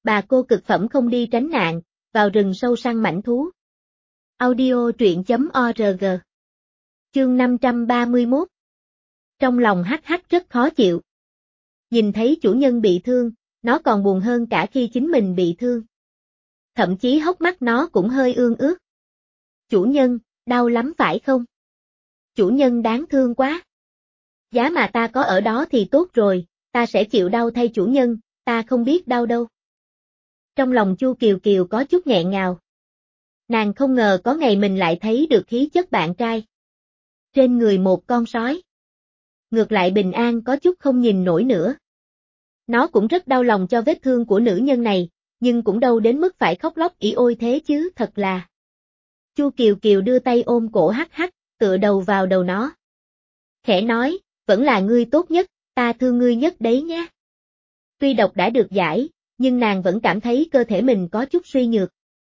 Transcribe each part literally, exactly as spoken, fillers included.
Bà cô cực phẩm không đi tránh nạn, vào rừng sâu săn mãnh thú. Audio truyện chấm org. Chương năm trăm ba mươi mốt. Trong lòng hắc hắc rất khó chịu. Nhìn thấy chủ nhân bị thương, nó còn buồn hơn cả khi chính mình bị thương. Thậm chí hốc mắt nó cũng hơi ương ướt. Chủ nhân, đau lắm phải không? Chủ nhân đáng thương quá. Giá mà ta có ở đó thì tốt rồi, ta sẽ chịu đau thay chủ nhân, ta không biết đau đâu. Trong lòng Chu Kiều Kiều có chút nghẹn ngào. Nàng không ngờ có ngày mình lại thấy được khí chất bạn trai trên người một con sói. Ngược lại bình an có chút không nhìn nổi nữa. Nó cũng rất đau lòng cho vết thương của nữ nhân này, nhưng cũng đâu đến mức phải khóc lóc ỉ ôi thế chứ, thật là. Chu Kiều Kiều đưa tay ôm cổ hắc hắc, tựa đầu vào đầu nó. Khẽ nói, vẫn là ngươi tốt nhất, ta thương ngươi nhất đấy nhé. Tuy độc đã được giải, nhưng nàng vẫn cảm thấy cơ thể mình có chút suy nhược.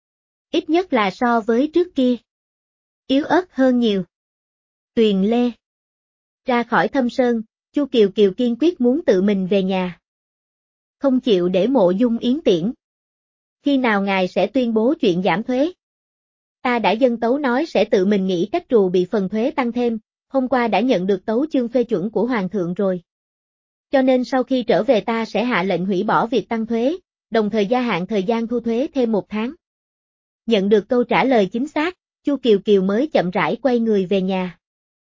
Ít nhất là so với trước kia. Yếu ớt hơn nhiều. Tuyền Lê. Ra khỏi Thâm Sơn, Chu Kiều Kiều kiên quyết muốn tự mình về nhà. Không chịu để Mộ Dung Yến tiễn. Khi nào ngài sẽ tuyên bố chuyện giảm thuế? Ta đã dâng tấu nói sẽ tự mình nghĩ cách trù bị phần thuế tăng thêm, hôm qua đã nhận được tấu chương phê chuẩn của Hoàng thượng rồi. Cho nên sau khi trở về ta sẽ hạ lệnh hủy bỏ việc tăng thuế, đồng thời gia hạn thời gian thu thuế thêm một tháng. Nhận được câu trả lời chính xác, Chu Kiều Kiều mới chậm rãi quay người về nhà.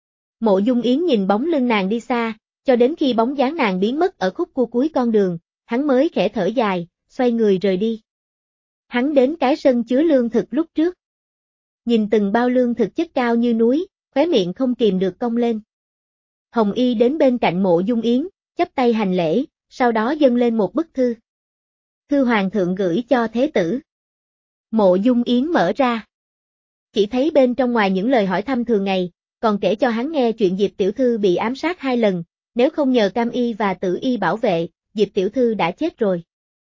Mộ Dung Yến nhìn bóng lưng nàng đi xa, cho đến khi bóng dáng nàng biến mất ở khúc cua cuối con đường, hắn mới khẽ thở dài, xoay người rời đi. Hắn đến cái sân chứa lương thực lúc trước. Nhìn từng bao lương thực chất cao như núi, khóe miệng không kìm được cong lên. Hồng Y đến bên cạnh Mộ Dung Yến, chắp tay hành lễ, sau đó dâng lên một bức thư. Thư hoàng thượng gửi cho thế tử. Mộ Dung Yến mở ra. Chỉ thấy bên trong ngoài những lời hỏi thăm thường ngày, còn kể cho hắn nghe chuyện Diệp tiểu thư bị ám sát hai lần, nếu không nhờ Cam Y và Tử Y bảo vệ, Diệp tiểu thư đã chết rồi.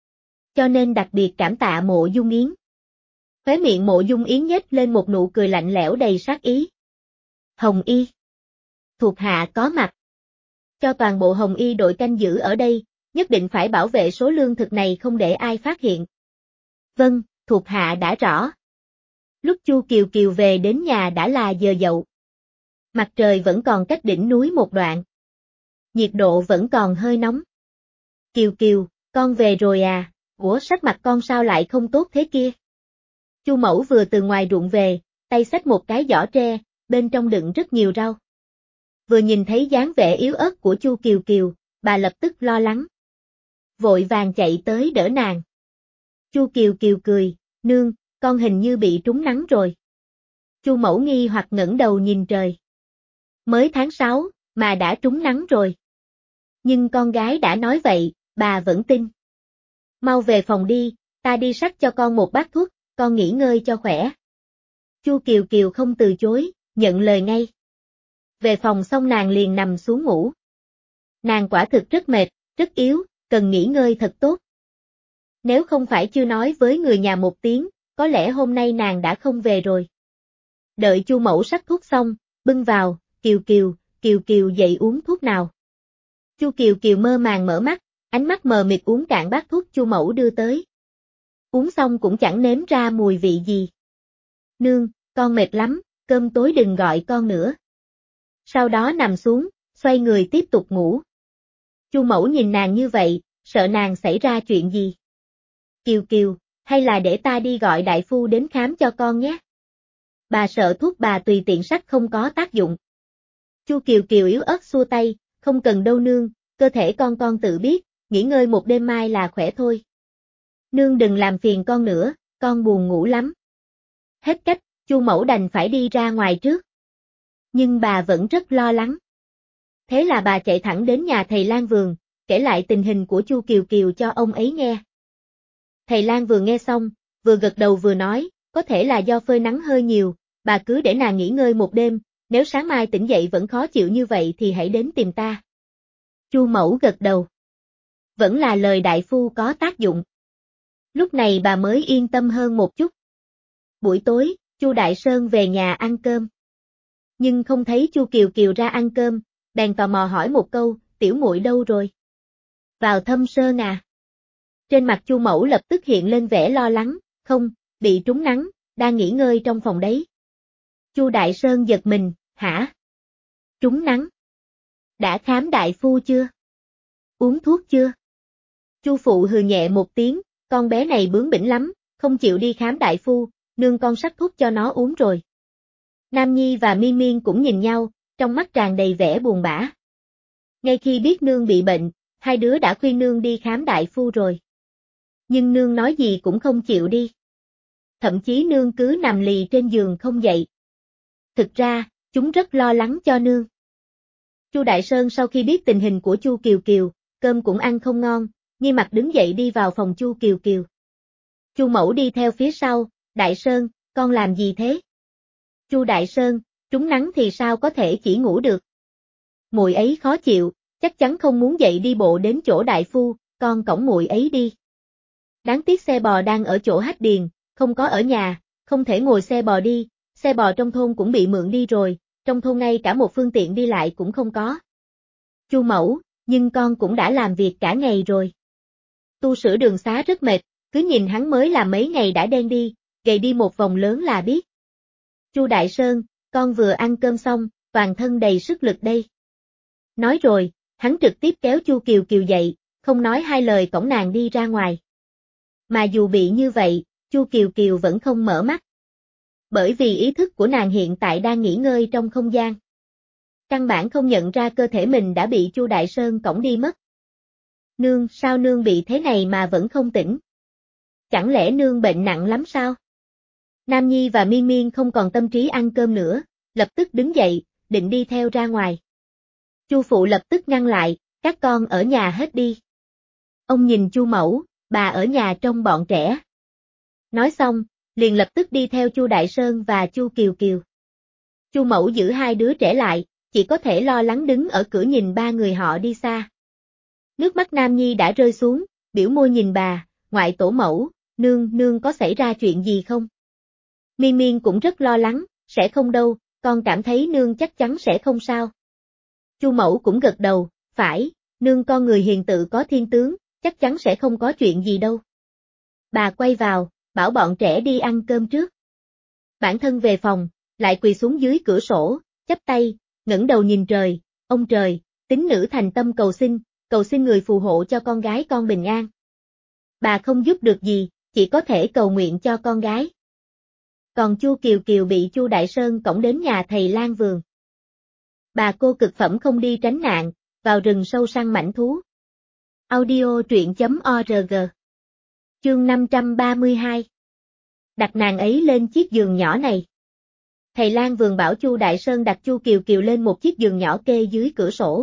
Cho nên đặc biệt cảm tạ Mộ Dung Yến. Khóe miệng Mộ Dung Yến nhếch lên một nụ cười lạnh lẽo đầy sát ý. Hồng Y. Thuộc hạ có mặt. Cho toàn bộ Hồng Y đội canh giữ ở đây, nhất định phải bảo vệ số lương thực này không để ai phát hiện. Vâng, thuộc hạ đã rõ. Lúc Chu Kiều Kiều về đến nhà đã là giờ dậu. Mặt trời vẫn còn cách đỉnh núi một đoạn. Nhiệt độ vẫn còn hơi nóng. Kiều Kiều, con về rồi à, ủa sắc mặt con sao lại không tốt thế kia? Chu mẫu vừa từ ngoài ruộng về, tay xách một cái giỏ tre, bên trong đựng rất nhiều rau. Vừa nhìn thấy dáng vẻ yếu ớt của Chu Kiều Kiều, bà lập tức lo lắng. Vội vàng chạy tới đỡ nàng. Chu Kiều Kiều cười, nương, con hình như bị trúng nắng rồi. Chu mẫu nghi hoặc ngẩng đầu nhìn trời. Mới tháng sáu, mà đã trúng nắng rồi. Nhưng con gái đã nói vậy, bà vẫn tin. Mau về phòng đi, ta đi xách cho con một bát thuốc, con nghỉ ngơi cho khỏe. Chu Kiều Kiều không từ chối, nhận lời ngay. Về phòng xong nàng liền nằm xuống ngủ. Nàng quả thực rất mệt, rất yếu, cần nghỉ ngơi thật tốt. Nếu không phải chưa nói với người nhà một tiếng, có lẽ hôm nay nàng đã không về rồi. Đợi Chu mẫu xách thuốc xong, bưng vào, Kiều Kiều, Kiều Kiều dậy uống thuốc nào. Chu Kiều Kiều mơ màng mở mắt, ánh mắt mờ mịt uống cạn bát thuốc Chu mẫu đưa tới. Uống xong cũng chẳng nếm ra mùi vị gì. Nương, con mệt lắm, cơm tối đừng gọi con nữa. Sau đó nằm xuống, xoay người tiếp tục ngủ. Chu mẫu nhìn nàng như vậy, sợ nàng xảy ra chuyện gì. Kiều Kiều, hay là để ta đi gọi đại phu đến khám cho con nhé. Bà sợ thuốc bà tùy tiện xách không có tác dụng. Chu Kiều Kiều yếu ớt xua tay, không cần đâu nương, cơ thể con con tự biết, nghỉ ngơi một đêm mai là khỏe thôi. Nương đừng làm phiền con nữa, con buồn ngủ lắm. Hết cách, Chu mẫu đành phải đi ra ngoài trước. Nhưng bà vẫn rất lo lắng. Thế là bà chạy thẳng đến nhà thầy Lan Vườn, kể lại tình hình của Chu Kiều Kiều cho ông ấy nghe. Thầy Lan vừa nghe xong, vừa gật đầu vừa nói, có thể là do phơi nắng hơi nhiều, bà cứ để nàng nghỉ ngơi một đêm, nếu sáng mai tỉnh dậy vẫn khó chịu như vậy thì hãy đến tìm ta. Chu mẫu gật đầu. Vẫn là lời đại phu có tác dụng. Lúc này bà mới yên tâm hơn một chút. Buổi tối, Chu Đại Sơn về nhà ăn cơm. Nhưng không thấy Chu Kiều Kiều ra ăn cơm, bèn tò mò hỏi một câu, tiểu muội đâu rồi? Vào Thâm Sơn à? Trên mặt Chu Mẫu lập tức hiện lên vẻ lo lắng, không, bị trúng nắng, đang nghỉ ngơi trong phòng đấy. Chu Đại Sơn giật mình, hả? Trúng nắng? Đã khám đại phu chưa? Uống thuốc chưa? Chu phụ hừ nhẹ một tiếng, con bé này bướng bỉnh lắm, không chịu đi khám đại phu, nương con sắc thuốc cho nó uống rồi. Nam Nhi và Mi Miên cũng nhìn nhau, trong mắt tràn đầy vẻ buồn bã. Ngay khi biết nương bị bệnh, hai đứa đã khuyên nương đi khám đại phu rồi. Nhưng nương nói gì cũng không chịu đi. Thậm chí nương cứ nằm lì trên giường không dậy. Thực ra, chúng rất lo lắng cho nương. Chu Đại Sơn sau khi biết tình hình của Chu Kiều Kiều, cơm cũng ăn không ngon, nghi mặt đứng dậy đi vào phòng Chu Kiều Kiều. Chu Mẫu đi theo phía sau, Đại Sơn, con làm gì thế? Chu Đại Sơn, trúng nắng thì sao có thể chỉ ngủ được? Muội ấy khó chịu, chắc chắn không muốn dậy đi bộ đến chỗ đại phu, con cõng muội ấy đi. Đáng tiếc xe bò đang ở chỗ Hách Điền, không có ở nhà, không thể ngồi xe bò đi, xe bò trong thôn cũng bị mượn đi rồi, trong thôn ngay cả một phương tiện đi lại cũng không có. Chu Mẫu, nhưng con cũng đã làm việc cả ngày rồi. Tu sửa đường xá rất mệt, cứ nhìn hắn mới làm mấy ngày đã đen đi, gầy đi một vòng lớn là biết. Chu Đại Sơn, con vừa ăn cơm xong, toàn thân đầy sức lực đây. Nói rồi, hắn trực tiếp kéo Chu Kiều Kiều dậy, không nói hai lời cõng nàng đi ra ngoài. Mà dù bị như vậy, Chu Kiều Kiều vẫn không mở mắt. Bởi vì ý thức của nàng hiện tại đang nghỉ ngơi trong không gian. Căn bản không nhận ra cơ thể mình đã bị Chu Đại Sơn cõng đi mất. Nương, sao nương bị thế này mà vẫn không tỉnh? Chẳng lẽ nương bệnh nặng lắm sao? Nam Nhi và Mi Miên không còn tâm trí ăn cơm nữa, lập tức đứng dậy, định đi theo ra ngoài. Chu phụ lập tức ngăn lại, các con ở nhà hết đi. Ông nhìn Chu Mẫu, bà ở nhà trông bọn trẻ. Nói xong, liền lập tức đi theo Chu Đại Sơn và Chu Kiều Kiều. Chu Mẫu giữ hai đứa trẻ lại, chỉ có thể lo lắng đứng ở cửa nhìn ba người họ đi xa. Nước mắt Nam Nhi đã rơi xuống, biểu môi nhìn bà, ngoại tổ mẫu, nương, nương có xảy ra chuyện gì không? Mi Miên cũng rất lo lắng, sẽ không đâu, con cảm thấy nương chắc chắn sẽ không sao. Chu Mẫu cũng gật đầu, phải, nương con người hiền tự có thiên tướng, chắc chắn sẽ không có chuyện gì đâu. Bà quay vào, bảo bọn trẻ đi ăn cơm trước. Bản thân về phòng, lại quỳ xuống dưới cửa sổ, chắp tay, ngẩng đầu nhìn trời, ông trời, tín nữ thành tâm cầu xin, cầu xin người phù hộ cho con gái con bình an. Bà không giúp được gì, chỉ có thể cầu nguyện cho con gái. Còn Chu Kiều Kiều bị Chu Đại Sơn cõng đến nhà thầy Lan Vườn. Bà cô cực phẩm không đi tránh nạn, vào rừng sâu săn mãnh thú. Audio truyện chấm org. Chương năm trăm ba mươi hai. Đặt nàng ấy lên chiếc giường nhỏ này. Thầy Lan Vườn bảo Chu Đại Sơn đặt Chu Kiều Kiều lên một chiếc giường nhỏ kê dưới cửa sổ.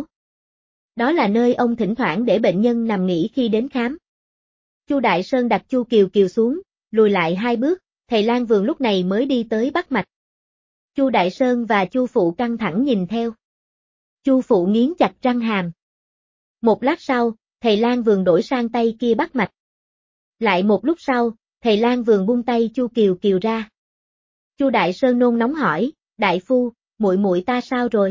Đó là nơi ông thỉnh thoảng để bệnh nhân nằm nghỉ khi đến khám. Chu Đại Sơn đặt Chu Kiều Kiều xuống, lùi lại hai bước, thầy Lan Vườn lúc này mới đi tới bắt mạch. Chu Đại Sơn và Chu phụ căng thẳng nhìn theo. Chu phụ nghiến chặt răng hàm. Một lát sau, thầy Lan Vườn đổi sang tay kia bắt mạch. Lại một lúc sau, thầy Lan Vườn buông tay Chu Kiều Kiều ra. Chu Đại Sơn nôn nóng hỏi, đại phu, muội muội ta sao rồi?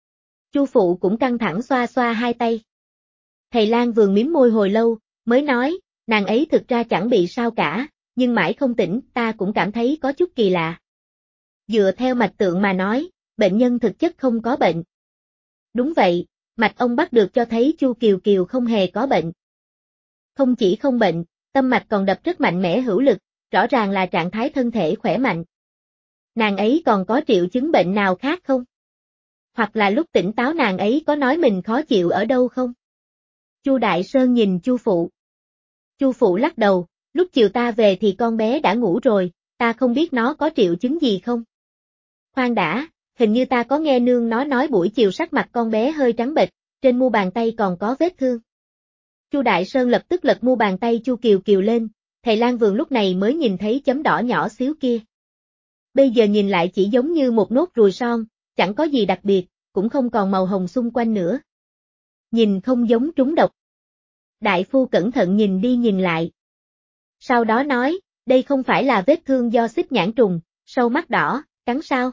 Chu phụ cũng căng thẳng xoa xoa hai tay. Thầy Lan Vườn mím môi hồi lâu, mới nói, nàng ấy thực ra chẳng bị sao cả, nhưng mãi không tỉnh, ta cũng cảm thấy có chút kỳ lạ. Dựa theo mạch tượng mà nói, bệnh nhân thực chất không có bệnh. Đúng vậy, mạch ông bắt được cho thấy Chu Kiều Kiều không hề có bệnh. Không chỉ không bệnh, tâm mạch còn đập rất mạnh mẽ hữu lực, rõ ràng là trạng thái thân thể khỏe mạnh. Nàng ấy còn có triệu chứng bệnh nào khác không? Hoặc là lúc tỉnh táo nàng ấy có nói mình khó chịu ở đâu không? Chu Đại Sơn nhìn Chu phụ. Chu phụ lắc đầu, lúc chiều ta về thì con bé đã ngủ rồi, ta không biết nó có triệu chứng gì không. Khoan đã, hình như ta có nghe nương nó nói buổi chiều sắc mặt con bé hơi trắng bệch, trên mu bàn tay còn có vết thương. Chu Đại Sơn lập tức lật mu bàn tay Chu Kiều Kiều lên, thầy Lan Vườn lúc này mới nhìn thấy chấm đỏ nhỏ xíu kia. Bây giờ nhìn lại chỉ giống như một nốt ruồi son, chẳng có gì đặc biệt, cũng không còn màu hồng xung quanh nữa. Nhìn không giống trúng độc. Đại phu cẩn thận nhìn đi nhìn lại. Sau đó nói, đây không phải là vết thương do xích nhãn trùng, sâu mắt đỏ, cắn sao?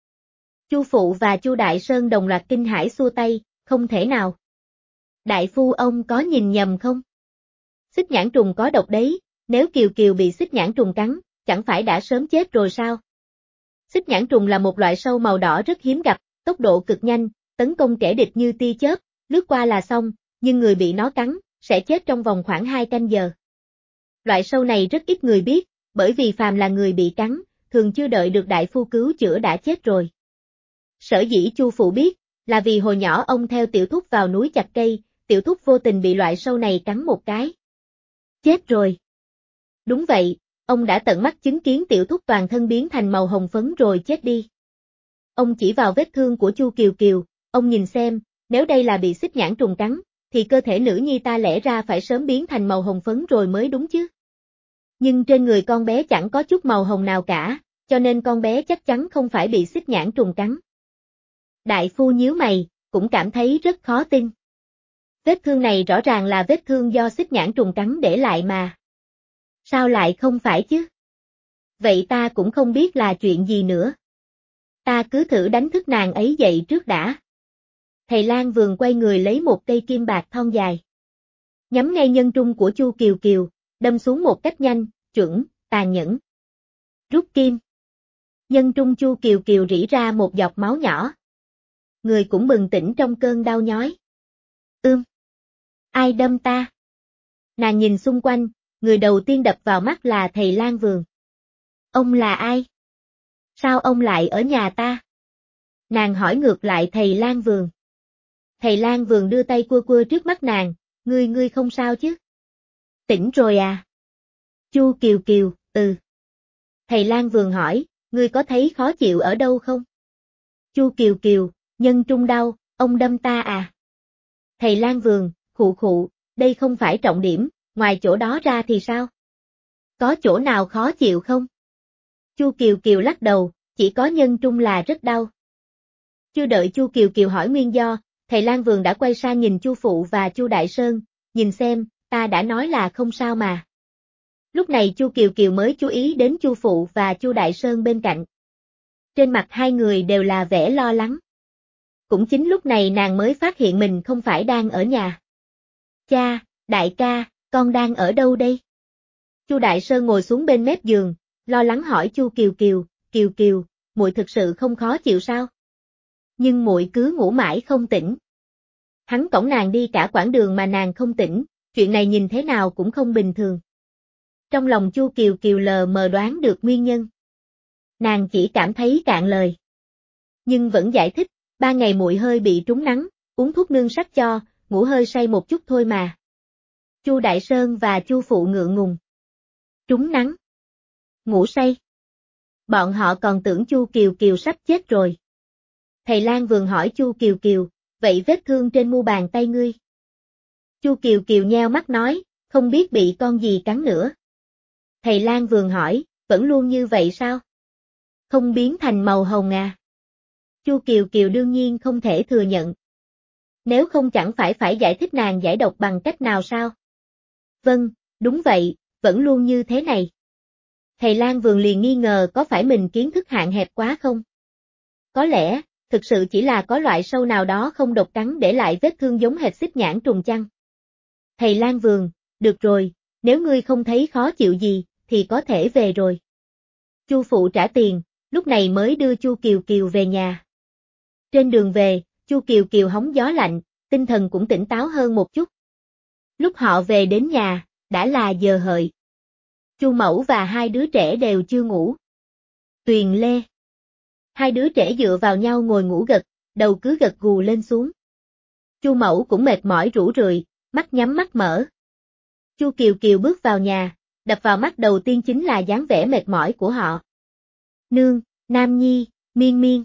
Chu phụ và Chu Đại Sơn đồng loạt kinh hãi xua tay, không thể nào. Đại phu ông có nhìn nhầm không? Xích nhãn trùng có độc đấy, nếu Kiều Kiều bị xích nhãn trùng cắn, chẳng phải đã sớm chết rồi sao? Xích nhãn trùng là một loại sâu màu đỏ rất hiếm gặp, tốc độ cực nhanh, tấn công kẻ địch như tia chớp, lướt qua là xong, nhưng người bị nó cắn, sẽ chết trong vòng khoảng hai canh giờ. Loại sâu này rất ít người biết, bởi vì phàm là người bị cắn, thường chưa đợi được đại phu cứu chữa đã chết rồi. Sở dĩ Chu phụ biết, là vì hồi nhỏ ông theo tiểu thúc vào núi chặt cây, tiểu thúc vô tình bị loại sâu này cắn một cái. Chết rồi. Đúng vậy, ông đã tận mắt chứng kiến tiểu thúc toàn thân biến thành màu hồng phấn rồi chết đi. Ông chỉ vào vết thương của Chu Kiều Kiều, ông nhìn xem, nếu đây là bị xích nhãn trùng cắn, thì cơ thể nữ nhi ta lẽ ra phải sớm biến thành màu hồng phấn rồi mới đúng chứ. Nhưng trên người con bé chẳng có chút màu hồng nào cả, cho nên con bé chắc chắn không phải bị xích nhãn trùng cắn. Đại phu nhíu mày, cũng cảm thấy rất khó tin. Vết thương này rõ ràng là vết thương do xích nhãn trùng cắn để lại mà. Sao lại không phải chứ? Vậy ta cũng không biết là chuyện gì nữa. Ta cứ thử đánh thức nàng ấy dậy trước đã. Thầy Lang Vườn quay người lấy một cây kim bạc thon dài. Nhắm ngay nhân trung của Chu Kiều Kiều, đâm xuống một cách nhanh, chuẩn, tàn nhẫn. Rút kim. Nhân trung Chu Kiều Kiều rỉ ra một giọt máu nhỏ. Người cũng bừng tỉnh trong cơn đau nhói. Ưm. Ai đâm ta? Nàng nhìn xung quanh, người đầu tiên đập vào mắt là thầy Lang Vườn. Ông là ai? Sao ông lại ở nhà ta? Nàng hỏi ngược lại thầy Lang Vườn. Thầy Lang Vườn đưa tay cua cua trước mắt nàng, ngươi ngươi không sao chứ? Tỉnh rồi à? Chu Kiều Kiều, ừ. Thầy Lang Vườn hỏi, ngươi có thấy khó chịu ở đâu không? Chu Kiều Kiều, nhân trung đau, ông đâm ta à? Thầy Lang Vườn, khụ khụ, đây không phải trọng điểm, ngoài chỗ đó ra thì sao? Có chỗ nào khó chịu không? Chu Kiều Kiều lắc đầu, chỉ có nhân trung là rất đau. Chưa đợi Chu Kiều Kiều hỏi nguyên do, thầy Lang Vườn đã quay sang nhìn Chu phụ và Chu Đại Sơn, nhìn xem, ta đã nói là không sao mà. Lúc này Chu Kiều Kiều mới chú ý đến Chu phụ và Chu Đại Sơn bên cạnh. Trên mặt hai người đều là vẻ lo lắng. Cũng chính lúc này nàng mới phát hiện mình không phải đang ở nhà. Cha, đại ca, con đang ở đâu đây? Chu Đại Sơn ngồi xuống bên mép giường, lo lắng hỏi Chu Kiều Kiều, Kiều Kiều, muội thực sự không khó chịu sao? Nhưng muội cứ ngủ mãi không tỉnh. Hắn cõng nàng đi cả quãng đường mà nàng không tỉnh, chuyện này nhìn thế nào cũng không bình thường. Trong lòng Chu Kiều Kiều lờ mờ đoán được nguyên nhân. Nàng chỉ cảm thấy cạn lời. Nhưng vẫn giải thích, ba ngày muội hơi bị trúng nắng, uống thuốc nương sắc cho, ngủ hơi say một chút thôi mà. Chu Đại Sơn và Chu phụ ngượng ngùng. Trúng nắng. Ngủ say. Bọn họ còn tưởng Chu Kiều Kiều sắp chết rồi. Thầy Lang Vườn hỏi Chu Kiều Kiều, vậy vết thương trên mu bàn tay ngươi? Chu Kiều Kiều nheo mắt nói, không biết bị con gì cắn nữa. Thầy Lang Vườn hỏi, vẫn luôn như vậy sao? Không biến thành màu hồng à? Chu Kiều Kiều đương nhiên không thể thừa nhận. Nếu không chẳng phải phải giải thích nàng giải độc bằng cách nào sao? Vâng, đúng vậy, vẫn luôn như thế này. Thầy Lang Vườn liền nghi ngờ có phải mình kiến thức hạn hẹp quá không? Có lẽ, thực sự chỉ là có loại sâu nào đó không độc cắn để lại vết thương giống hệt xích nhãn trùng chăng? Thầy Lang Vườn, được rồi, nếu ngươi không thấy khó chịu gì, thì có thể về rồi. Chu phụ trả tiền, lúc này mới đưa Chu Kiều Kiều về nhà. Trên đường về, Chu Kiều Kiều hóng gió lạnh, tinh thần cũng tỉnh táo hơn một chút. Lúc họ về đến nhà, đã là giờ hợi. Chu Mẫu và hai đứa trẻ đều chưa ngủ. Tuyền Lê. Hai đứa trẻ dựa vào nhau ngồi ngủ gật, đầu cứ gật gù lên xuống. Chu Mẫu cũng mệt mỏi rũ rượi, mắt nhắm mắt mở. Chu Kiều Kiều bước vào nhà, đập vào mắt đầu tiên chính là dáng vẻ mệt mỏi của họ. Nương, Nam Nhi, Miên Miên.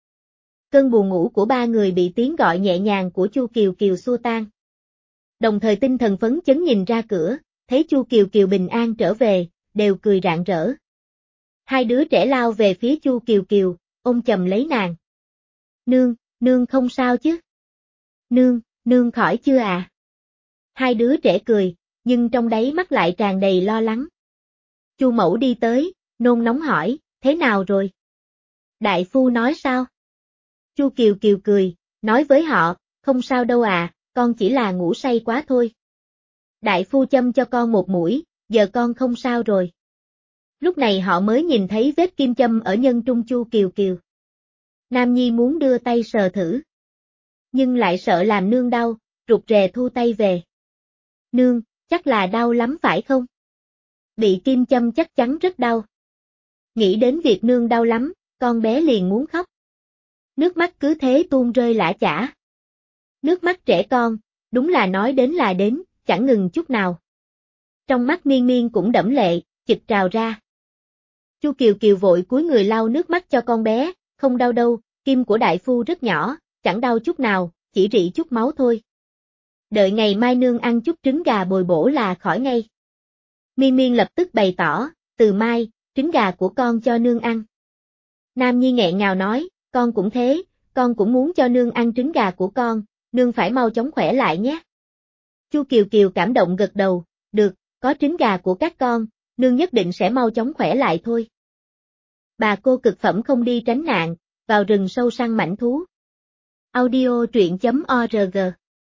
Cơn buồn ngủ của ba người bị tiếng gọi nhẹ nhàng của Chu Kiều Kiều xua tan. Đồng thời tinh thần phấn chấn nhìn ra cửa, thấy Chu Kiều Kiều bình an trở về, đều cười rạng rỡ. Hai đứa trẻ lao về phía Chu Kiều Kiều, ôm chầm lấy nàng. Nương, nương không sao chứ? Nương, nương khỏi chưa à? Hai đứa trẻ cười, nhưng trong đáy mắt lại tràn đầy lo lắng. Chu Mẫu đi tới, nôn nóng hỏi, thế nào rồi? Đại phu nói sao? Chu Kiều Kiều cười, nói với họ, không sao đâu à, con chỉ là ngủ say quá thôi. Đại phu châm cho con một mũi, giờ con không sao rồi. Lúc này họ mới nhìn thấy vết kim châm ở nhân trung Chu Kiều Kiều. Nam Nhi muốn đưa tay sờ thử. Nhưng lại sợ làm nương đau, rụt rè thu tay về. Nương, chắc là đau lắm phải không? Bị kim châm chắc chắn rất đau. Nghĩ đến việc nương đau lắm, con bé liền muốn khóc. Nước mắt cứ thế tuôn rơi lã chả. Nước mắt trẻ con, đúng là nói đến là đến, chẳng ngừng chút nào. Trong mắt Miên Miên cũng đẫm lệ, chực trào ra. Chu Kiều Kiều vội cúi người lau nước mắt cho con bé, không đau đâu, kim của đại phu rất nhỏ, chẳng đau chút nào, chỉ rỉ chút máu thôi. Đợi ngày mai nương ăn chút trứng gà bồi bổ là khỏi ngay. Miên Miên lập tức bày tỏ, từ mai, trứng gà của con cho nương ăn. Nam Nhi nghẹn ngào nói, con cũng thế, con cũng muốn cho nương ăn trứng gà của con, nương phải mau chóng khỏe lại nhé. Chu Kiều Kiều cảm động gật đầu, được, có trứng gà của các con, nương nhất định sẽ mau chóng khỏe lại thôi. Bà cô cực phẩm không đi tránh nạn, vào rừng sâu săn mãnh thú. Audio truyện chấm org.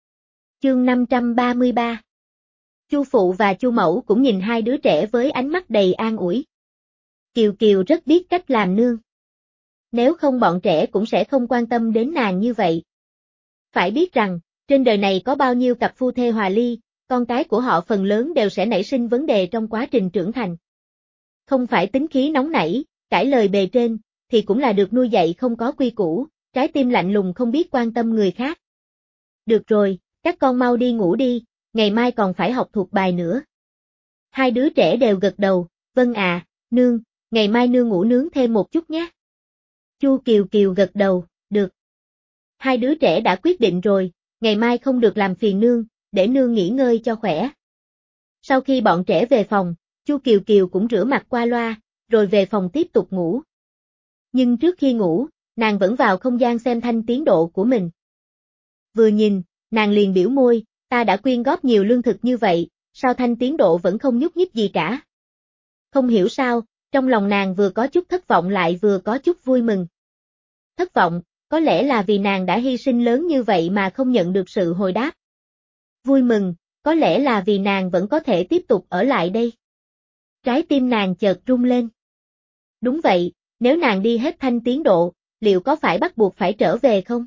Chương năm trăm ba mươi ba. Chu phụ và Chu mẫu cũng nhìn hai đứa trẻ với ánh mắt đầy an ủi. Kiều Kiều rất biết cách làm nương. Nếu không bọn trẻ cũng sẽ không quan tâm đến nàng như vậy. Phải biết rằng, trên đời này có bao nhiêu cặp phu thê hòa ly, con cái của họ phần lớn đều sẽ nảy sinh vấn đề trong quá trình trưởng thành. Không phải tính khí nóng nảy, cãi lời bề trên, thì cũng là được nuôi dạy không có quy củ, trái tim lạnh lùng không biết quan tâm người khác. Được rồi, các con mau đi ngủ đi, ngày mai còn phải học thuộc bài nữa. Hai đứa trẻ đều gật đầu, vâng à, nương, ngày mai nương ngủ nướng thêm một chút nhé. Chu Kiều Kiều gật đầu, được. Hai đứa trẻ đã quyết định rồi, ngày mai không được làm phiền nương, để nương nghỉ ngơi cho khỏe. Sau khi bọn trẻ về phòng, Chu Kiều Kiều cũng rửa mặt qua loa, rồi về phòng tiếp tục ngủ. Nhưng trước khi ngủ, nàng vẫn vào không gian xem thanh tiến độ của mình. Vừa nhìn, nàng liền biểu môi, ta đã quyên góp nhiều lương thực như vậy, sao thanh tiến độ vẫn không nhúc nhích gì cả. Không hiểu sao, trong lòng nàng vừa có chút thất vọng lại vừa có chút vui mừng. Thất vọng, có lẽ là vì nàng đã hy sinh lớn như vậy mà không nhận được sự hồi đáp. Vui mừng, có lẽ là vì nàng vẫn có thể tiếp tục ở lại đây. Trái tim nàng chợt rung lên. Đúng vậy, nếu nàng đi hết thanh tiến độ, liệu có phải bắt buộc phải trở về không?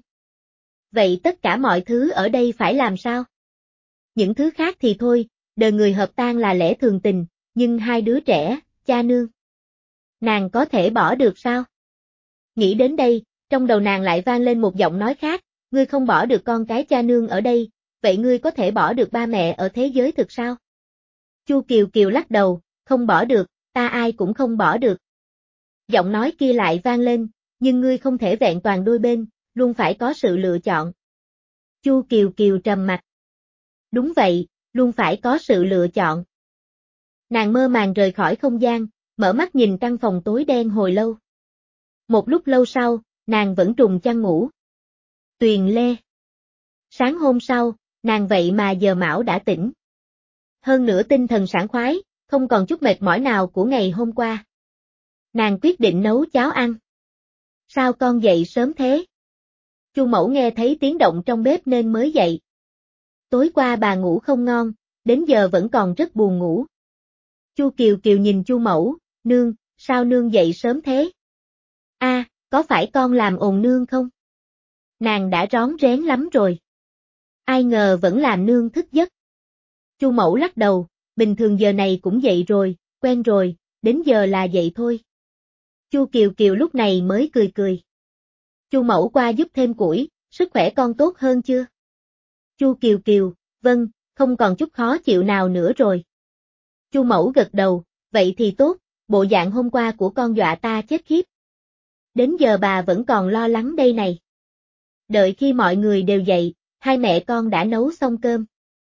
Vậy tất cả mọi thứ ở đây phải làm sao? Những thứ khác thì thôi, đời người hợp tan là lẽ thường tình, nhưng hai đứa trẻ, cha nương. Nàng có thể bỏ được sao? Nghĩ đến đây, trong đầu nàng lại vang lên một giọng nói khác, ngươi không bỏ được con cái cha nương ở đây, vậy ngươi có thể bỏ được ba mẹ ở thế giới thực sao? Chu Kiều Kiều lắc đầu, không bỏ được, ta ai cũng không bỏ được. Giọng nói kia lại vang lên, nhưng ngươi không thể vẹn toàn đôi bên, luôn phải có sự lựa chọn. Chu Kiều Kiều trầm mặt. Đúng vậy, luôn phải có sự lựa chọn. Nàng mơ màng rời khỏi không gian, mở mắt nhìn căn phòng tối đen hồi lâu. Một lúc lâu sau, nàng vẫn trùng chăn ngủ. Tuyền Lê. Sáng hôm sau, nàng vậy mà giờ mão đã tỉnh. Hơn nữa tinh thần sảng khoái, không còn chút mệt mỏi nào của ngày hôm qua. Nàng quyết định nấu cháo ăn. Sao con dậy sớm thế? Chu mẫu nghe thấy tiếng động trong bếp nên mới dậy. Tối qua bà ngủ không ngon, đến giờ vẫn còn rất buồn ngủ. Chu Kiều Kiều nhìn Chu mẫu, nương, sao nương dậy sớm thế? A, à, có phải con làm ồn nương không? Nàng đã rón rén lắm rồi. Ai ngờ vẫn làm nương thức giấc. Chu mẫu lắc đầu, bình thường giờ này cũng dậy rồi, quen rồi, đến giờ là dậy thôi. Chu Kiều Kiều lúc này mới cười cười. Chu mẫu qua giúp thêm củi, sức khỏe con tốt hơn chưa? Chu Kiều Kiều, vâng, không còn chút khó chịu nào nữa rồi. Chu mẫu gật đầu, vậy thì tốt, bộ dạng hôm qua của con dọa ta chết khiếp. Đến giờ bà vẫn còn lo lắng đây này. Đợi khi mọi người đều dậy, hai mẹ con đã nấu xong cơm.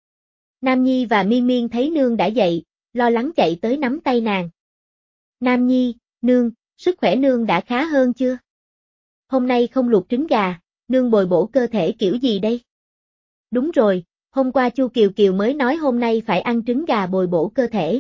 Nam Nhi và Miên Miên thấy nương đã dậy, lo lắng chạy tới nắm tay nàng. Nam Nhi, nương, sức khỏe nương đã khá hơn chưa? Hôm nay không luộc trứng gà, nương bồi bổ cơ thể kiểu gì đây? Đúng rồi, hôm qua Chu Kiều Kiều mới nói hôm nay phải ăn trứng gà bồi bổ cơ thể.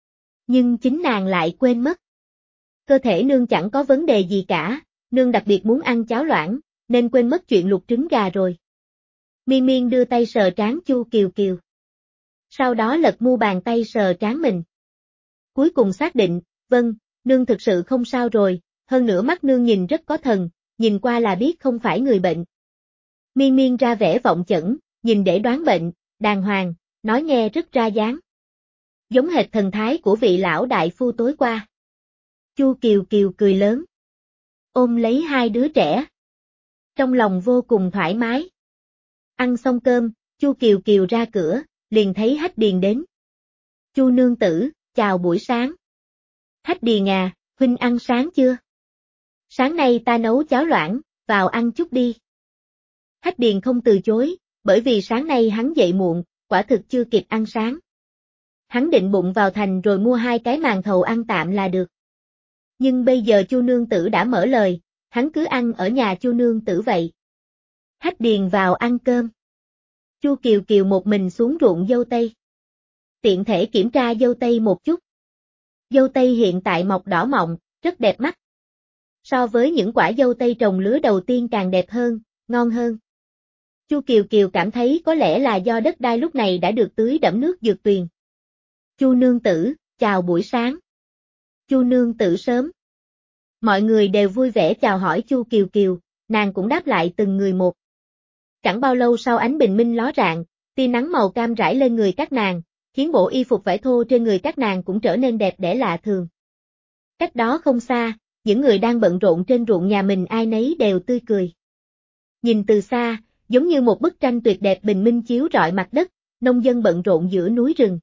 Nhưng chính nàng lại quên mất. Cơ thể nương chẳng có vấn đề gì cả, nương đặc biệt muốn ăn cháo loãng, nên quên mất chuyện luộc trứng gà rồi. Miên Miên đưa tay sờ trán Chu Kiều Kiều. Sau đó lật mu bàn tay sờ trán mình. Cuối cùng xác định, vâng, nương thực sự không sao rồi, hơn nữa mắt nương nhìn rất có thần, nhìn qua là biết không phải người bệnh. Miên Miên ra vẻ vọng chẩn, nhìn để đoán bệnh, đàng hoàng, nói nghe rất ra dáng. Giống hệt thần thái của vị lão đại phu tối qua. Chu Kiều Kiều cười lớn. Ôm lấy hai đứa trẻ. Trong lòng vô cùng thoải mái. Ăn xong cơm, Chu Kiều Kiều ra cửa, liền thấy Hách Điền đến. Chu nương tử, chào buổi sáng. Hách Điền à, huynh ăn sáng chưa? Sáng nay ta nấu cháo loãng, vào ăn chút đi. Hách Điền không từ chối, bởi vì sáng nay hắn dậy muộn, quả thực chưa kịp ăn sáng. Hắn định bụng vào thành rồi mua hai cái màn thầu ăn tạm là được. Nhưng bây giờ Chu nương tử đã mở lời, hắn cứ ăn ở nhà Chu nương tử vậy. Hách Điền vào ăn cơm. Chu Kiều Kiều một mình xuống ruộng dâu tây. Tiện thể kiểm tra dâu tây một chút. Dâu tây hiện tại mọc đỏ mọng, rất đẹp mắt. So với những quả dâu tây trồng lứa đầu tiên càng đẹp hơn, ngon hơn. Chu Kiều Kiều cảm thấy có lẽ là do đất đai lúc này đã được tưới đẫm nước dược tuyền. Chu nương tử, chào buổi sáng. Chu nương tử sớm. Mọi người đều vui vẻ chào hỏi Chu Kiều Kiều, nàng cũng đáp lại từng người một. Chẳng bao lâu sau ánh bình minh ló rạng, tia nắng màu cam rải lên người các nàng, khiến bộ y phục vải thô trên người các nàng cũng trở nên đẹp đẽ lạ thường. Cách đó không xa, những người đang bận rộn trên ruộng nhà mình ai nấy đều tươi cười. Nhìn từ xa, giống như một bức tranh tuyệt đẹp bình minh chiếu rọi mặt đất, nông dân bận rộn giữa núi rừng.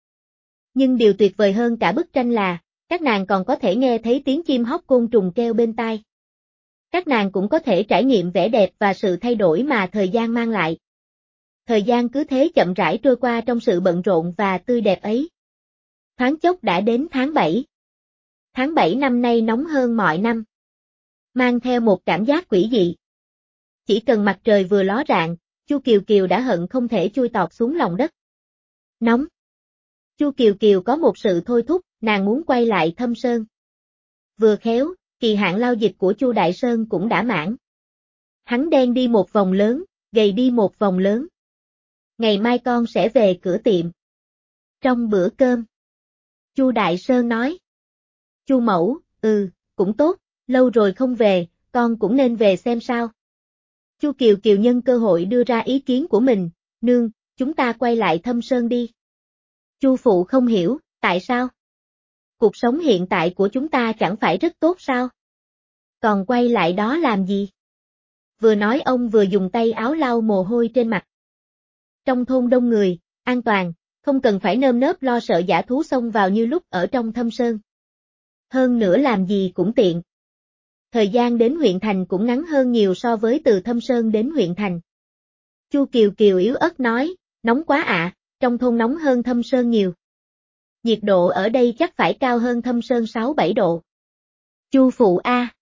Nhưng điều tuyệt vời hơn cả bức tranh là, các nàng còn có thể nghe thấy tiếng chim hót côn trùng kêu bên tai. Các nàng cũng có thể trải nghiệm vẻ đẹp và sự thay đổi mà thời gian mang lại. Thời gian cứ thế chậm rãi trôi qua trong sự bận rộn và tươi đẹp ấy. Thoáng chốc đã đến tháng bảy. Tháng bảy năm nay nóng hơn mọi năm. Mang theo một cảm giác quỷ dị. Chỉ cần mặt trời vừa ló rạng, Chu Kiều Kiều đã hận không thể chui tọt xuống lòng đất. Nóng. Chu Kiều Kiều có một sự thôi thúc, nàng muốn quay lại Thâm Sơn. Vừa khéo, kỳ hạn lao dịch của Chu Đại Sơn cũng đã mãn. Hắn đen đi một vòng lớn, gầy đi một vòng lớn. Ngày mai con sẽ về cửa tiệm. Trong bữa cơm, Chu Đại Sơn nói. Chu mẫu, ừ, cũng tốt, lâu rồi không về, con cũng nên về xem sao. Chu Kiều Kiều nhân cơ hội đưa ra ý kiến của mình, nương, chúng ta quay lại Thâm Sơn đi. Chu phụ không hiểu, tại sao? Cuộc sống hiện tại của chúng ta chẳng phải rất tốt sao? Còn quay lại đó làm gì? Vừa nói ông vừa dùng tay áo lau mồ hôi trên mặt. Trong thôn đông người, an toàn, không cần phải nơm nớp lo sợ dã thú xông vào như lúc ở trong Thâm Sơn. Hơn nữa làm gì cũng tiện. Thời gian đến huyện thành cũng ngắn hơn nhiều so với từ Thâm Sơn đến huyện thành. Chu Kiều Kiều yếu ớt nói, nóng quá ạ, à, trong thôn nóng hơn Thâm Sơn nhiều. Nhiệt độ ở đây chắc phải cao hơn Thâm Sơn sáu bảy độ. Chu phụ a. À.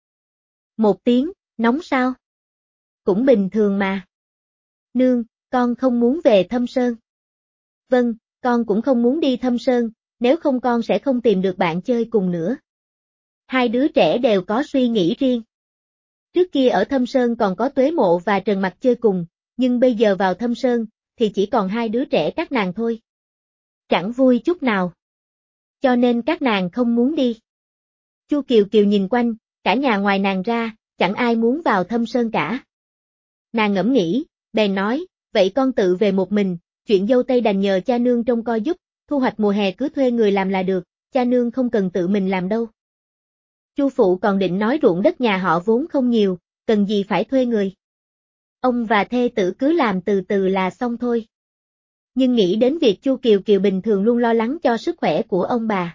Một tiếng, nóng sao? Cũng bình thường mà. Nương, con không muốn về Thâm Sơn. Vâng, con cũng không muốn đi Thâm Sơn, nếu không con sẽ không tìm được bạn chơi cùng nữa. Hai đứa trẻ đều có suy nghĩ riêng. Trước kia ở Thâm Sơn còn có Tuế Mộ và Trần Mặc chơi cùng, nhưng bây giờ vào Thâm Sơn, thì chỉ còn hai đứa trẻ các nàng thôi. Chẳng vui chút nào. Cho nên các nàng không muốn đi. Chu Kiều Kiều nhìn quanh, cả nhà ngoài nàng ra, chẳng ai muốn vào Thâm Sơn cả. Nàng ngẫm nghĩ, bèn nói, vậy con tự về một mình, chuyện dâu tây đành nhờ cha nương trông coi giúp, thu hoạch mùa hè cứ thuê người làm là được, cha nương không cần tự mình làm đâu. Chu phụ còn định nói ruộng đất nhà họ vốn không nhiều, cần gì phải thuê người. Ông và thê tử cứ làm từ từ là xong thôi. Nhưng nghĩ đến việc Chu Kiều Kiều bình thường luôn lo lắng cho sức khỏe của ông bà.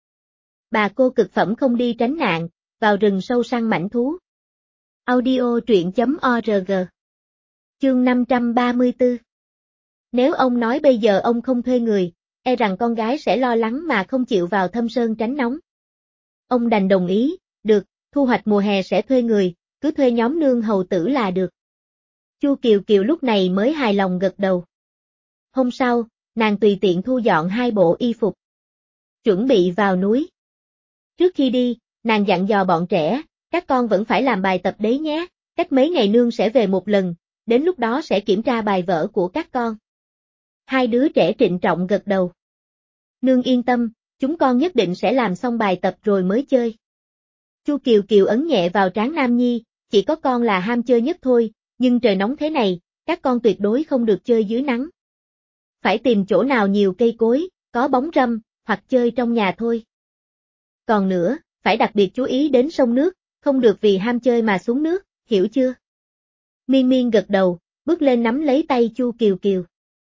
Bà cô cực phẩm không đi tránh nạn, vào rừng sâu săn mãnh thú. Audio truyện chấm org. Chương năm trăm ba mươi tư. Nếu ông nói bây giờ ông không thuê người, e rằng con gái sẽ lo lắng mà không chịu vào Thâm Sơn tránh nóng. Ông đành đồng ý, được, thu hoạch mùa hè sẽ thuê người, cứ thuê nhóm nương hầu tử là được. Chu Kiều Kiều lúc này mới hài lòng gật đầu. Hôm sau, nàng tùy tiện thu dọn hai bộ y phục. Chuẩn bị vào núi. Trước khi đi, nàng dặn dò bọn trẻ, các con vẫn phải làm bài tập đấy nhé, cách mấy ngày nương sẽ về một lần, đến lúc đó sẽ kiểm tra bài vở của các con. Hai đứa trẻ trịnh trọng gật đầu. Nương yên tâm, chúng con nhất định sẽ làm xong bài tập rồi mới chơi. Chu Kiều Kiều ấn nhẹ vào trán Nam Nhi, chỉ có con là ham chơi nhất thôi, nhưng trời nóng thế này, các con tuyệt đối không được chơi dưới nắng. Phải tìm chỗ nào nhiều cây cối, có bóng râm, hoặc chơi trong nhà thôi. Còn nữa, phải đặc biệt chú ý đến sông nước, không được vì ham chơi mà xuống nước, hiểu chưa? Miên Miên gật đầu, bước lên nắm lấy tay Chu Kiều Kiều.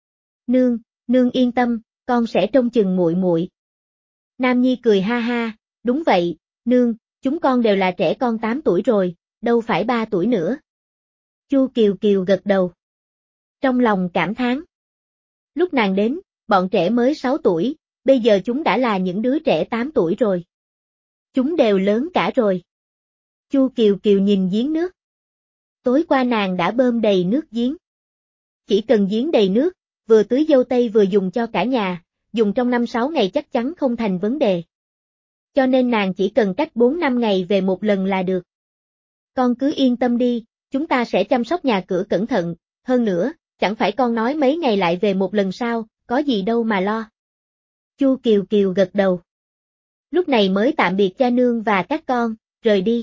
Nương, nương yên tâm, con sẽ trông chừng muội muội. Nam Nhi cười ha ha, đúng vậy, nương, chúng con đều là trẻ con tám tuổi rồi, đâu phải ba tuổi nữa. Chu Kiều Kiều gật đầu. Trong lòng cảm thán. Lúc nàng đến, bọn trẻ mới sáu tuổi, bây giờ chúng đã là những đứa trẻ tám tuổi rồi. Chúng đều lớn cả rồi. Chu Kiều Kiều nhìn giếng nước. Tối qua nàng đã bơm đầy nước giếng. Chỉ cần giếng đầy nước, vừa tưới dâu tây vừa dùng cho cả nhà, dùng trong năm sáu ngày chắc chắn không thành vấn đề. Cho nên nàng chỉ cần cách bốn năm ngày về một lần là được. Con cứ yên tâm đi, chúng ta sẽ chăm sóc nhà cửa cẩn thận, hơn nữa, chẳng phải con nói mấy ngày lại về một lần sao, có gì đâu mà lo. Chu Kiều Kiều gật đầu. Lúc này mới tạm biệt cha nương và các con, rời đi.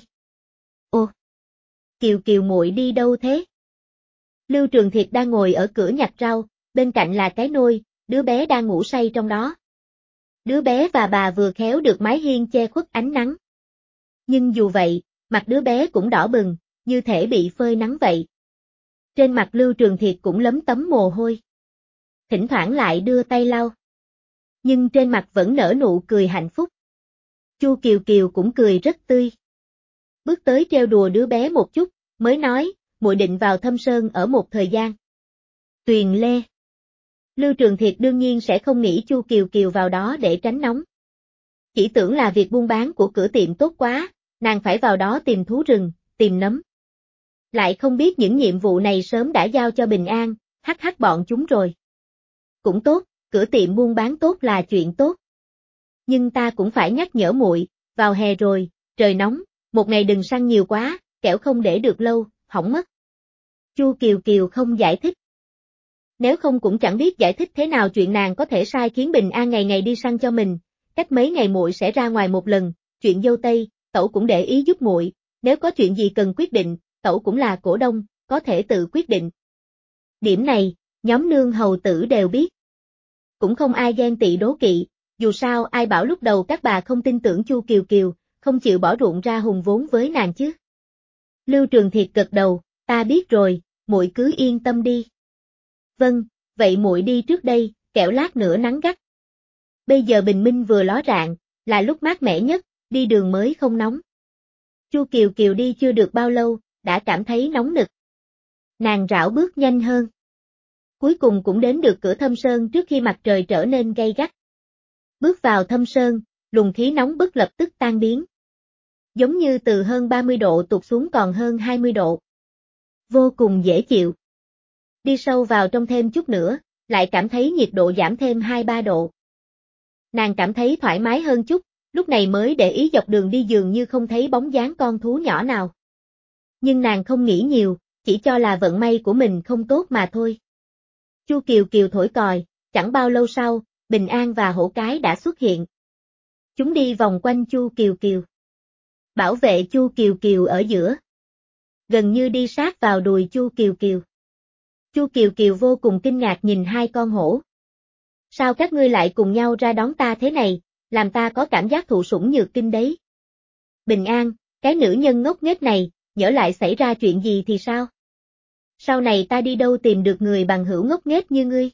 Ô, Kiều Kiều muội đi đâu thế? Lưu Trường Thiệt đang ngồi ở cửa nhặt rau, bên cạnh là cái nôi, đứa bé đang ngủ say trong đó. Đứa bé và bà vừa khéo được mái hiên che khuất ánh nắng. Nhưng dù vậy, mặt đứa bé cũng đỏ bừng, như thể bị phơi nắng vậy. Trên mặt Lưu Trường Thiệt cũng lấm tấm mồ hôi. Thỉnh thoảng lại đưa tay lau. Nhưng trên mặt vẫn nở nụ cười hạnh phúc. Chu Kiều Kiều cũng cười rất tươi. Bước tới trêu đùa đứa bé một chút, mới nói, muội định vào Thâm Sơn ở một thời gian. Tuyền Lê. Lưu Trường Thiệt đương nhiên sẽ không nghĩ Chu Kiều Kiều vào đó để tránh nóng. Chỉ tưởng là việc buôn bán của cửa tiệm tốt quá, nàng phải vào đó tìm thú rừng, tìm nấm. Lại không biết những nhiệm vụ này sớm đã giao cho Bình An, hắc hắc bọn chúng rồi. Cũng tốt, cửa tiệm buôn bán tốt là chuyện tốt. Nhưng ta cũng phải nhắc nhở muội, vào hè rồi, trời nóng, một ngày đừng săn nhiều quá, kẻo không để được lâu, hỏng mất. Chu Kiều Kiều không giải thích. Nếu không cũng chẳng biết giải thích thế nào chuyện nàng có thể sai khiến Bình An ngày ngày đi săn cho mình, cách mấy ngày muội sẽ ra ngoài một lần, chuyện dâu tây, tẩu cũng để ý giúp muội, nếu có chuyện gì cần quyết định, tẩu cũng là cổ đông, có thể tự quyết định. Điểm này, nhóm nương hầu tử đều biết. Cũng không ai ghen tị đố kỵ, dù sao ai bảo lúc đầu các bà không tin tưởng Chu Kiều Kiều, không chịu bỏ ruộng ra hùng vốn với nàng chứ. Lưu Trường Thiệt gật đầu, ta biết rồi, muội cứ yên tâm đi. Vâng, vậy muội đi trước đây, kẻo lát nữa nắng gắt. Bây giờ bình minh vừa ló rạng, là lúc mát mẻ nhất, đi đường mới không nóng. Chu Kiều Kiều đi chưa được bao lâu, đã cảm thấy nóng nực. Nàng rảo bước nhanh hơn. Cuối cùng cũng đến được cửa Thâm Sơn trước khi mặt trời trở nên gay gắt. Bước vào Thâm Sơn, luồng khí nóng bức lập tức tan biến. Giống như từ hơn ba mươi độ tụt xuống còn hơn hai mươi độ. Vô cùng dễ chịu. Đi sâu vào trong thêm chút nữa, lại cảm thấy nhiệt độ giảm thêm hai ba độ. Nàng cảm thấy thoải mái hơn chút, lúc này mới để ý dọc đường đi dường như không thấy bóng dáng con thú nhỏ nào. Nhưng nàng không nghĩ nhiều, chỉ cho là vận may của mình không tốt mà thôi. Chu Kiều Kiều thổi còi, chẳng bao lâu sau, Bình An và Hổ Cái đã xuất hiện. Chúng đi vòng quanh Chu Kiều Kiều. Bảo vệ Chu Kiều Kiều ở giữa. Gần như đi sát vào đùi Chu Kiều Kiều. Chu Kiều Kiều vô cùng kinh ngạc nhìn hai con hổ. Sao các ngươi lại cùng nhau ra đón ta thế này, làm ta có cảm giác thụ sủng nhược kinh đấy. Bình An, cái nữ nhân ngốc nghếch này, nhỡ lại xảy ra chuyện gì thì sao? Sau này ta đi đâu tìm được người bằng hữu ngốc nghếch như ngươi?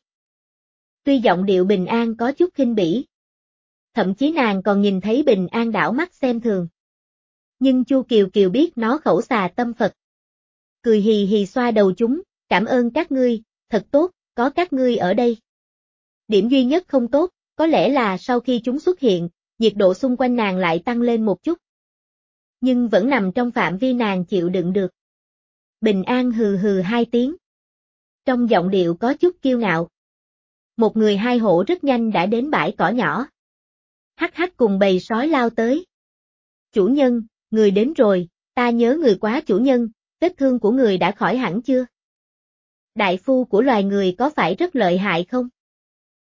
Tuy giọng điệu Bình An có chút khinh bỉ. Thậm chí nàng còn nhìn thấy Bình An đảo mắt xem thường. Nhưng Chu Kiều Kiều biết nó khẩu xà tâm Phật. Cười hì hì xoa đầu chúng, cảm ơn các ngươi, thật tốt, có các ngươi ở đây. Điểm duy nhất không tốt, có lẽ là sau khi chúng xuất hiện, nhiệt độ xung quanh nàng lại tăng lên một chút. Nhưng vẫn nằm trong phạm vi nàng chịu đựng được. Bình An hừ hừ hai tiếng. Trong giọng điệu có chút kiêu ngạo. Một người hai hổ rất nhanh đã đến bãi cỏ nhỏ. Hắc hắc cùng bầy sói lao tới. Chủ nhân, người đến rồi, ta nhớ người quá chủ nhân, vết thương của người đã khỏi hẳn chưa? Đại phu của loài người có phải rất lợi hại không?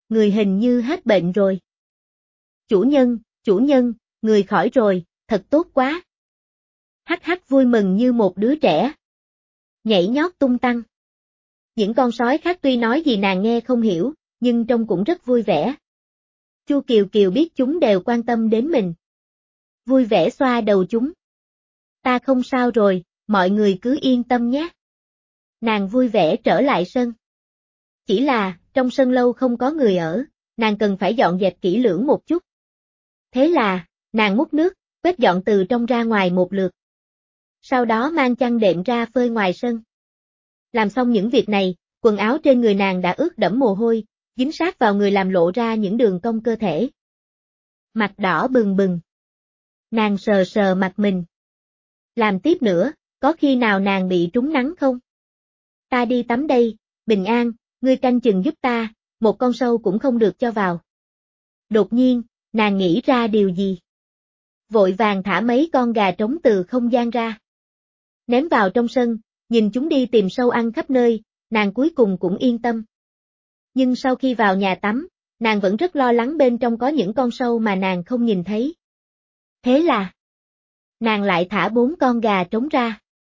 người hình như hết bệnh rồi. Chủ nhân, chủ nhân, người khỏi rồi, thật tốt quá. Hắc hắc vui mừng như một đứa trẻ. Nhảy nhót tung tăng. Những con sói khác tuy nói gì nàng nghe không hiểu, nhưng trông cũng rất vui vẻ. Chu Kiều Kiều biết chúng đều quan tâm đến mình. Vui vẻ xoa đầu chúng. Ta không sao rồi, mọi người cứ yên tâm nhé. Nàng vui vẻ trở lại sân. Chỉ là, trong sân lâu không có người ở, nàng cần phải dọn dẹp kỹ lưỡng một chút. Thế là, nàng múc nước, quét dọn từ trong ra ngoài một lượt. Sau đó mang chăn đệm ra phơi ngoài sân. Làm xong những việc này, quần áo trên người nàng đã ướt đẫm mồ hôi, dính sát vào người làm lộ ra những đường cong cơ thể. Mặt đỏ bừng bừng. Nàng sờ sờ mặt mình. Làm tiếp nữa, có khi nào nàng bị trúng nắng không? Ta đi tắm đây, Bình An, ngươi canh chừng giúp ta, một con sâu cũng không được cho vào. Đột nhiên, nàng nghĩ ra điều gì? Vội vàng thả mấy con gà trống từ không gian ra. Ném vào trong sân, nhìn chúng đi tìm sâu ăn khắp nơi, nàng cuối cùng cũng yên tâm. Nhưng sau khi vào nhà tắm, nàng vẫn rất lo lắng bên trong có những con sâu mà nàng không nhìn thấy. Thế là, nàng lại thả bốn con gà trống ra.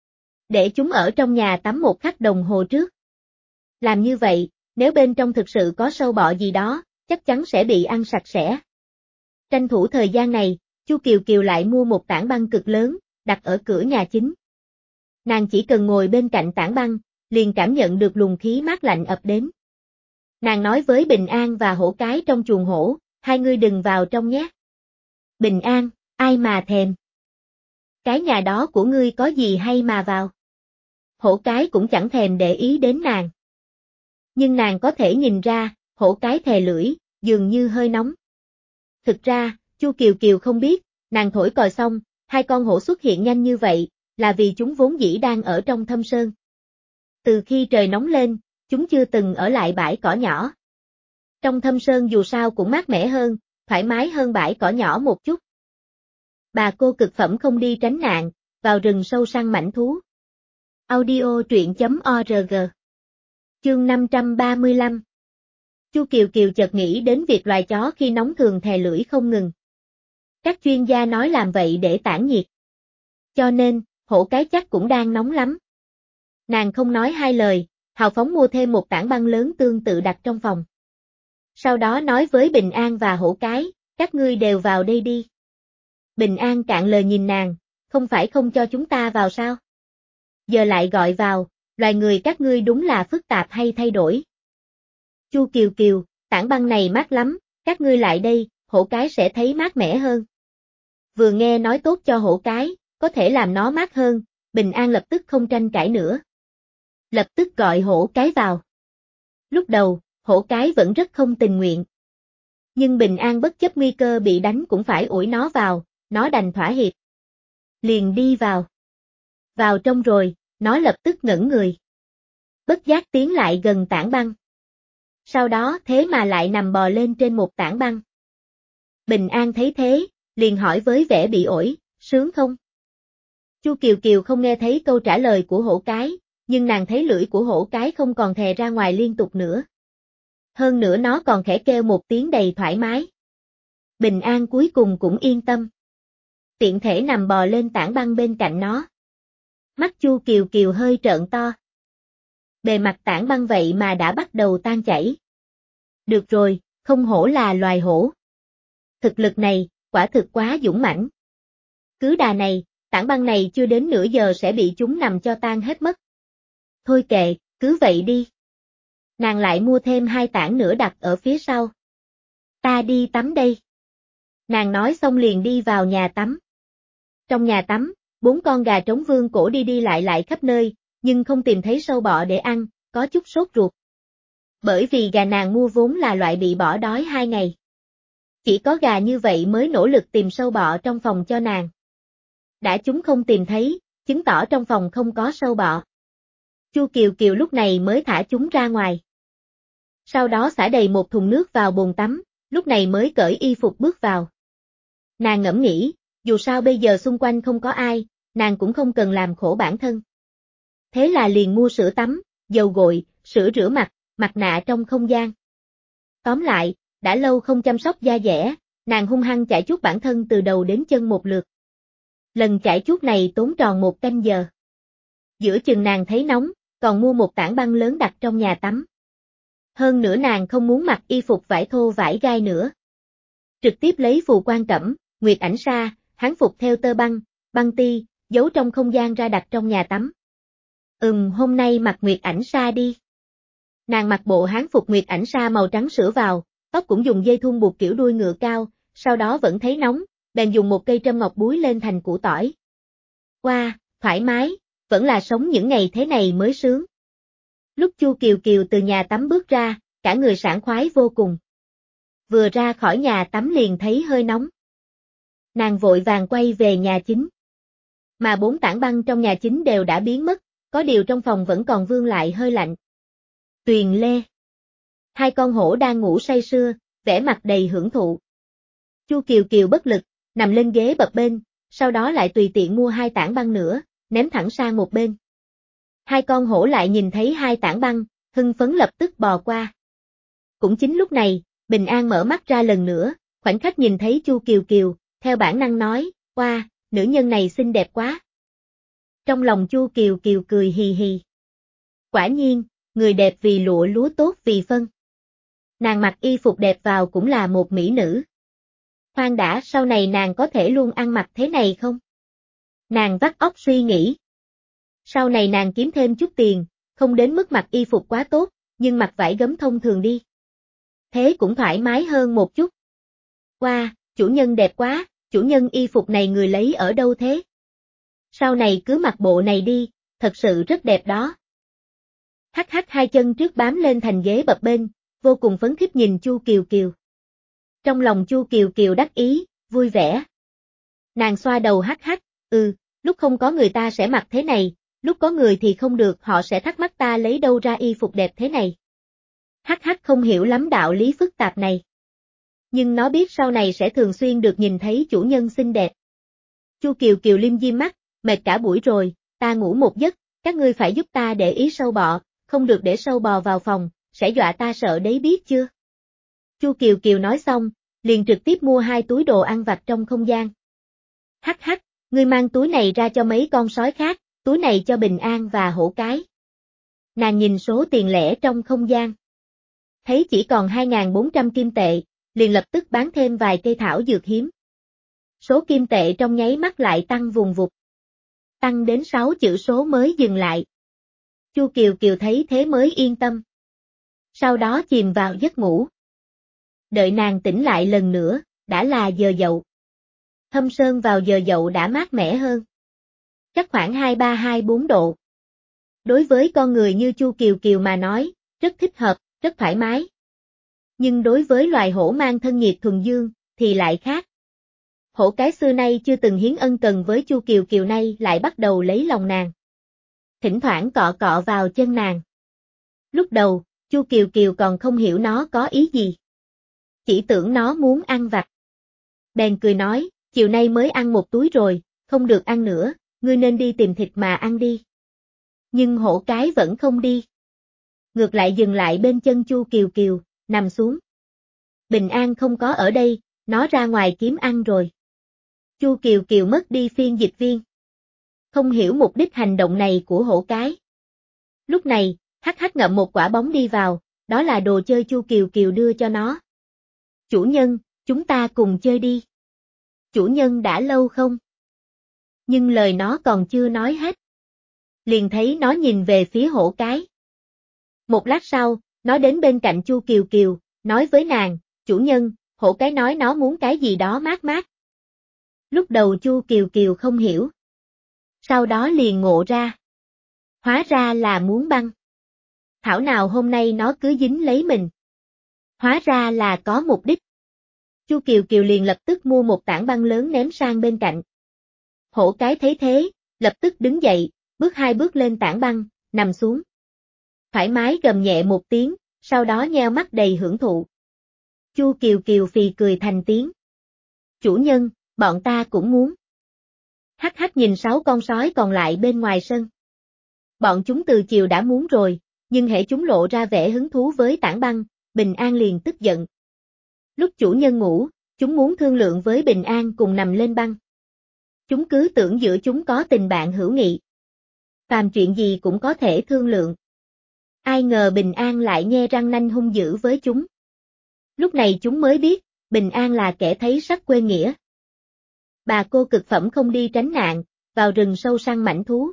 Để chúng ở trong nhà tắm một khắc đồng hồ trước. Làm như vậy, nếu bên trong thực sự có sâu bọ gì đó, chắc chắn sẽ bị ăn sạch sẽ. Tranh thủ thời gian này, Chu Kiều Kiều lại mua một tảng băng cực lớn, đặt ở cửa nhà chính. Nàng chỉ cần ngồi bên cạnh tảng băng, liền cảm nhận được luồng khí mát lạnh ập đến. Nàng nói với Bình An và Hổ Cái trong chuồng hổ, hai ngươi đừng vào trong nhé. Bình An, ai mà thèm. Cái nhà đó của ngươi có gì hay mà vào. Hổ Cái cũng chẳng thèm để ý đến nàng. Nhưng nàng có thể nhìn ra, Hổ Cái thè lưỡi, dường như hơi nóng. Thực ra, Chu Kiều Kiều không biết, nàng thổi còi xong, hai con hổ xuất hiện nhanh như vậy, là vì chúng vốn dĩ đang ở trong thâm sơn. Từ khi trời nóng lên, chúng chưa từng ở lại bãi cỏ nhỏ. Trong thâm sơn dù sao cũng mát mẻ hơn, thoải mái hơn bãi cỏ nhỏ một chút. Bà cô cực phẩm không đi tránh nạn, vào rừng sâu săn mãnh thú. Audio truyện chấm org. Chương năm trăm ba mươi lăm. Chu Kiều Kiều chợt nghĩ đến việc loài chó khi nóng thường thè lưỡi không ngừng. Các chuyên gia nói làm vậy để tản nhiệt. Cho nên, Hổ Cái chắc cũng đang nóng lắm. Nàng không nói hai lời, hào phóng mua thêm một tảng băng lớn tương tự đặt trong phòng. Sau đó nói với Bình An và Hổ Cái, các ngươi đều vào đây đi. Bình An cạn lời nhìn nàng, không phải không cho chúng ta vào sao? Giờ lại gọi vào, loài người các ngươi đúng là phức tạp hay thay đổi. Chu Kiều Kiều, tảng băng này mát lắm, các ngươi lại đây, Hổ Cái sẽ thấy mát mẻ hơn. Vừa nghe nói tốt cho Hổ Cái, có thể làm nó mát hơn, Bình An lập tức không tranh cãi nữa. Lập tức gọi Hổ Cái vào. Lúc đầu, Hổ Cái vẫn rất không tình nguyện. Nhưng Bình An bất chấp nguy cơ bị đánh cũng phải ủi nó vào, nó đành thỏa hiệp. Liền đi vào. Vào trong rồi, nó lập tức ngẩn người. Bất giác tiến lại gần tảng băng. Sau đó thế mà lại nằm bò lên trên một tảng băng. Bình An thấy thế, liền hỏi với vẻ bị ổi, sướng không? Chu Kiều Kiều không nghe thấy câu trả lời của Hổ Cái, nhưng nàng thấy lưỡi của Hổ Cái không còn thè ra ngoài liên tục nữa. Hơn nữa nó còn khẽ kêu một tiếng đầy thoải mái. Bình An cuối cùng cũng yên tâm. Tiện thể nằm bò lên tảng băng bên cạnh nó. Mắt Chu Kiều Kiều hơi trợn to. Bề mặt tảng băng vậy mà đã bắt đầu tan chảy. Được rồi, không hổ là loài hổ. Thực lực này, quả thực quá dũng mãnh. Cứ đà này, tảng băng này chưa đến nửa giờ sẽ bị chúng nằm cho tan hết mất. Thôi kệ, cứ vậy đi. Nàng lại mua thêm hai tảng nữa đặt ở phía sau. Ta đi tắm đây. Nàng nói xong liền đi vào nhà tắm. Trong nhà tắm, bốn con gà trống vương cổ đi đi lại lại khắp nơi, nhưng không tìm thấy sâu bọ để ăn, có chút sốt ruột. Bởi vì gà nàng mua vốn là loại bị bỏ đói hai ngày. Chỉ có gà như vậy mới nỗ lực tìm sâu bọ trong phòng cho nàng. Đã chúng không tìm thấy, chứng tỏ trong phòng không có sâu bọ. Chu Kiều Kiều lúc này mới thả chúng ra ngoài. Sau đó xả đầy một thùng nước vào bồn tắm, lúc này mới cởi y phục bước vào. Nàng ngẫm nghĩ, dù sao bây giờ xung quanh không có ai, nàng cũng không cần làm khổ bản thân. Thế là liền mua sữa tắm, dầu gội, sữa rửa mặt, mặt nạ trong không gian. Tóm lại, đã lâu không chăm sóc da dẻ, nàng hung hăng chải chuốt bản thân từ đầu đến chân một lượt. Lần chải chuốt này tốn tròn một canh giờ. Giữa chừng nàng thấy nóng, còn mua một tảng băng lớn đặt trong nhà tắm. Hơn nữa nàng không muốn mặc y phục vải thô vải gai nữa. Trực tiếp lấy phù quan cẩm, nguyệt ảnh sa, hán phục theo tơ băng, băng ti, giấu trong không gian ra đặt trong nhà tắm. Ừm hôm nay mặc nguyệt ảnh sa đi. Nàng mặc bộ hán phục nguyệt ảnh sa màu trắng sữa vào, tóc cũng dùng dây thun buộc kiểu đuôi ngựa cao, sau đó vẫn thấy nóng, bèn dùng một cây trâm ngọc búi lên thành củ tỏi. Qua, thoải mái, vẫn là sống những ngày thế này mới sướng. Lúc Chu Kiều Kiều từ nhà tắm bước ra, cả người sảng khoái vô cùng. Vừa ra khỏi nhà tắm liền thấy hơi nóng. Nàng vội vàng quay về nhà chính. Mà bốn tảng băng trong nhà chính đều đã biến mất, có điều trong phòng vẫn còn vương lại hơi lạnh. Tuyền Lê. Hai con hổ đang ngủ say sưa, vẻ mặt đầy hưởng thụ. Chu Kiều Kiều bất lực, nằm lên ghế bập bên, sau đó lại tùy tiện mua hai tảng băng nữa, ném thẳng sang một bên. Hai con hổ lại nhìn thấy hai tảng băng, hưng phấn lập tức bò qua. Cũng chính lúc này, Bình An mở mắt ra lần nữa, khoảnh khắc nhìn thấy Chu Kiều Kiều, theo bản năng nói, "Oa, nữ nhân này xinh đẹp quá." Trong lòng Chu Kiều Kiều cười hì hì. Quả nhiên, người đẹp vì lụa lúa tốt vì phân. Nàng mặc y phục đẹp vào cũng là một mỹ nữ. Khoan đã, sau này nàng có thể luôn ăn mặc thế này không? Nàng vắt óc suy nghĩ. Sau này nàng kiếm thêm chút tiền, không đến mức mặc y phục quá tốt, nhưng mặc vải gấm thông thường đi. Thế cũng thoải mái hơn một chút. Wow, chủ nhân đẹp quá, chủ nhân y phục này người lấy ở đâu thế? Sau này cứ mặc bộ này đi, thật sự rất đẹp đó. Hắc hắc hai chân trước bám lên thành ghế bập bên, vô cùng phấn khích nhìn Chu Kiều Kiều. Trong lòng Chu Kiều Kiều đắc ý, vui vẻ. Nàng xoa đầu hắc hắc, ừ, lúc không có người ta sẽ mặc thế này, lúc có người thì không được họ sẽ thắc mắc ta lấy đâu ra y phục đẹp thế này. Hắc hắc không hiểu lắm đạo lý phức tạp này. Nhưng nó biết sau này sẽ thường xuyên được nhìn thấy chủ nhân xinh đẹp. Chu Kiều Kiều liêm diêm mắt, mệt cả buổi rồi, ta ngủ một giấc, các ngươi phải giúp ta để ý sâu bọ, không được để sâu bò vào phòng, sẽ dọa ta sợ đấy biết chưa? Chu Kiều Kiều nói xong, liền trực tiếp mua hai túi đồ ăn vặt trong không gian. Hắc hắc, ngươi mang túi này ra cho mấy con sói khác, túi này cho Bình An và Hổ Cái. Nàng nhìn số tiền lẻ trong không gian. Thấy chỉ còn hai nghìn bốn trăm kim tệ, liền lập tức bán thêm vài cây thảo dược hiếm. Số kim tệ trong nháy mắt lại tăng vùng vụt. Tăng đến sáu chữ số mới dừng lại. Chu Kiều Kiều thấy thế mới yên tâm. Sau đó chìm vào giấc ngủ. Đợi nàng tỉnh lại lần nữa, đã là giờ dậu. Thâm sơn vào giờ dậu đã mát mẻ hơn. Chắc khoảng hai ba hai bốn độ. Đối với con người như Chu Kiều Kiều mà nói, rất thích hợp, rất thoải mái. Nhưng đối với loài hổ mang thân nhiệt thuần dương, thì lại khác. Hổ Cái xưa nay chưa từng hiến ân cần với Chu Kiều Kiều nay lại bắt đầu lấy lòng nàng. Thỉnh thoảng cọ cọ vào chân nàng. Lúc đầu, Chu Kiều Kiều còn không hiểu nó có ý gì. Chỉ tưởng nó muốn ăn vặt. Bèn cười nói, chiều nay mới ăn một túi rồi, không được ăn nữa, ngươi nên đi tìm thịt mà ăn đi. Nhưng Hổ Cái vẫn không đi. Ngược lại dừng lại bên chân Chu Kiều Kiều, nằm xuống. Bình An không có ở đây, nó ra ngoài kiếm ăn rồi. Chu Kiều Kiều mất đi phiên dịch viên. Không hiểu mục đích hành động này của Hổ Cái. Lúc này, hắc hắc ngậm một quả bóng đi vào, đó là đồ chơi Chu Kiều Kiều đưa cho nó. Chủ nhân, chúng ta cùng chơi đi. Chủ nhân đã lâu không? Nhưng lời nó còn chưa nói hết. Liền thấy nó nhìn về phía Hổ Cái. Một lát sau, nó đến bên cạnh Chu Kiều Kiều, nói với nàng, chủ nhân, Hổ Cái nói nó muốn cái gì đó mát mát. Lúc đầu Chu Kiều Kiều không hiểu. Sau đó liền ngộ ra. Hóa ra là muốn băng. Thảo nào hôm nay nó cứ dính lấy mình. Hóa ra là có mục đích. Chu Kiều Kiều liền lập tức mua một tảng băng lớn ném sang bên cạnh. Hổ Cái thấy thế, lập tức đứng dậy, bước hai bước lên tảng băng, nằm xuống. Thoải mái gầm nhẹ một tiếng, sau đó nheo mắt đầy hưởng thụ. Chu Kiều Kiều phì cười thành tiếng. Chủ nhân, bọn ta cũng muốn. Hắc hắc nhìn sáu con sói còn lại bên ngoài sân. Bọn chúng từ chiều đã muốn rồi, nhưng hễ chúng lộ ra vẻ hứng thú với tảng băng, Bình An liền tức giận. Lúc chủ nhân ngủ, chúng muốn thương lượng với Bình An cùng nằm lên băng. Chúng cứ tưởng giữa chúng có tình bạn hữu nghị. Phàm chuyện gì cũng có thể thương lượng. Ai ngờ Bình An lại nhe răng nanh hung dữ với chúng. Lúc này chúng mới biết, Bình An là kẻ thấy sắc quên nghĩa. Bà cô cực phẩm không đi tránh nạn, vào rừng sâu săn mãnh thú.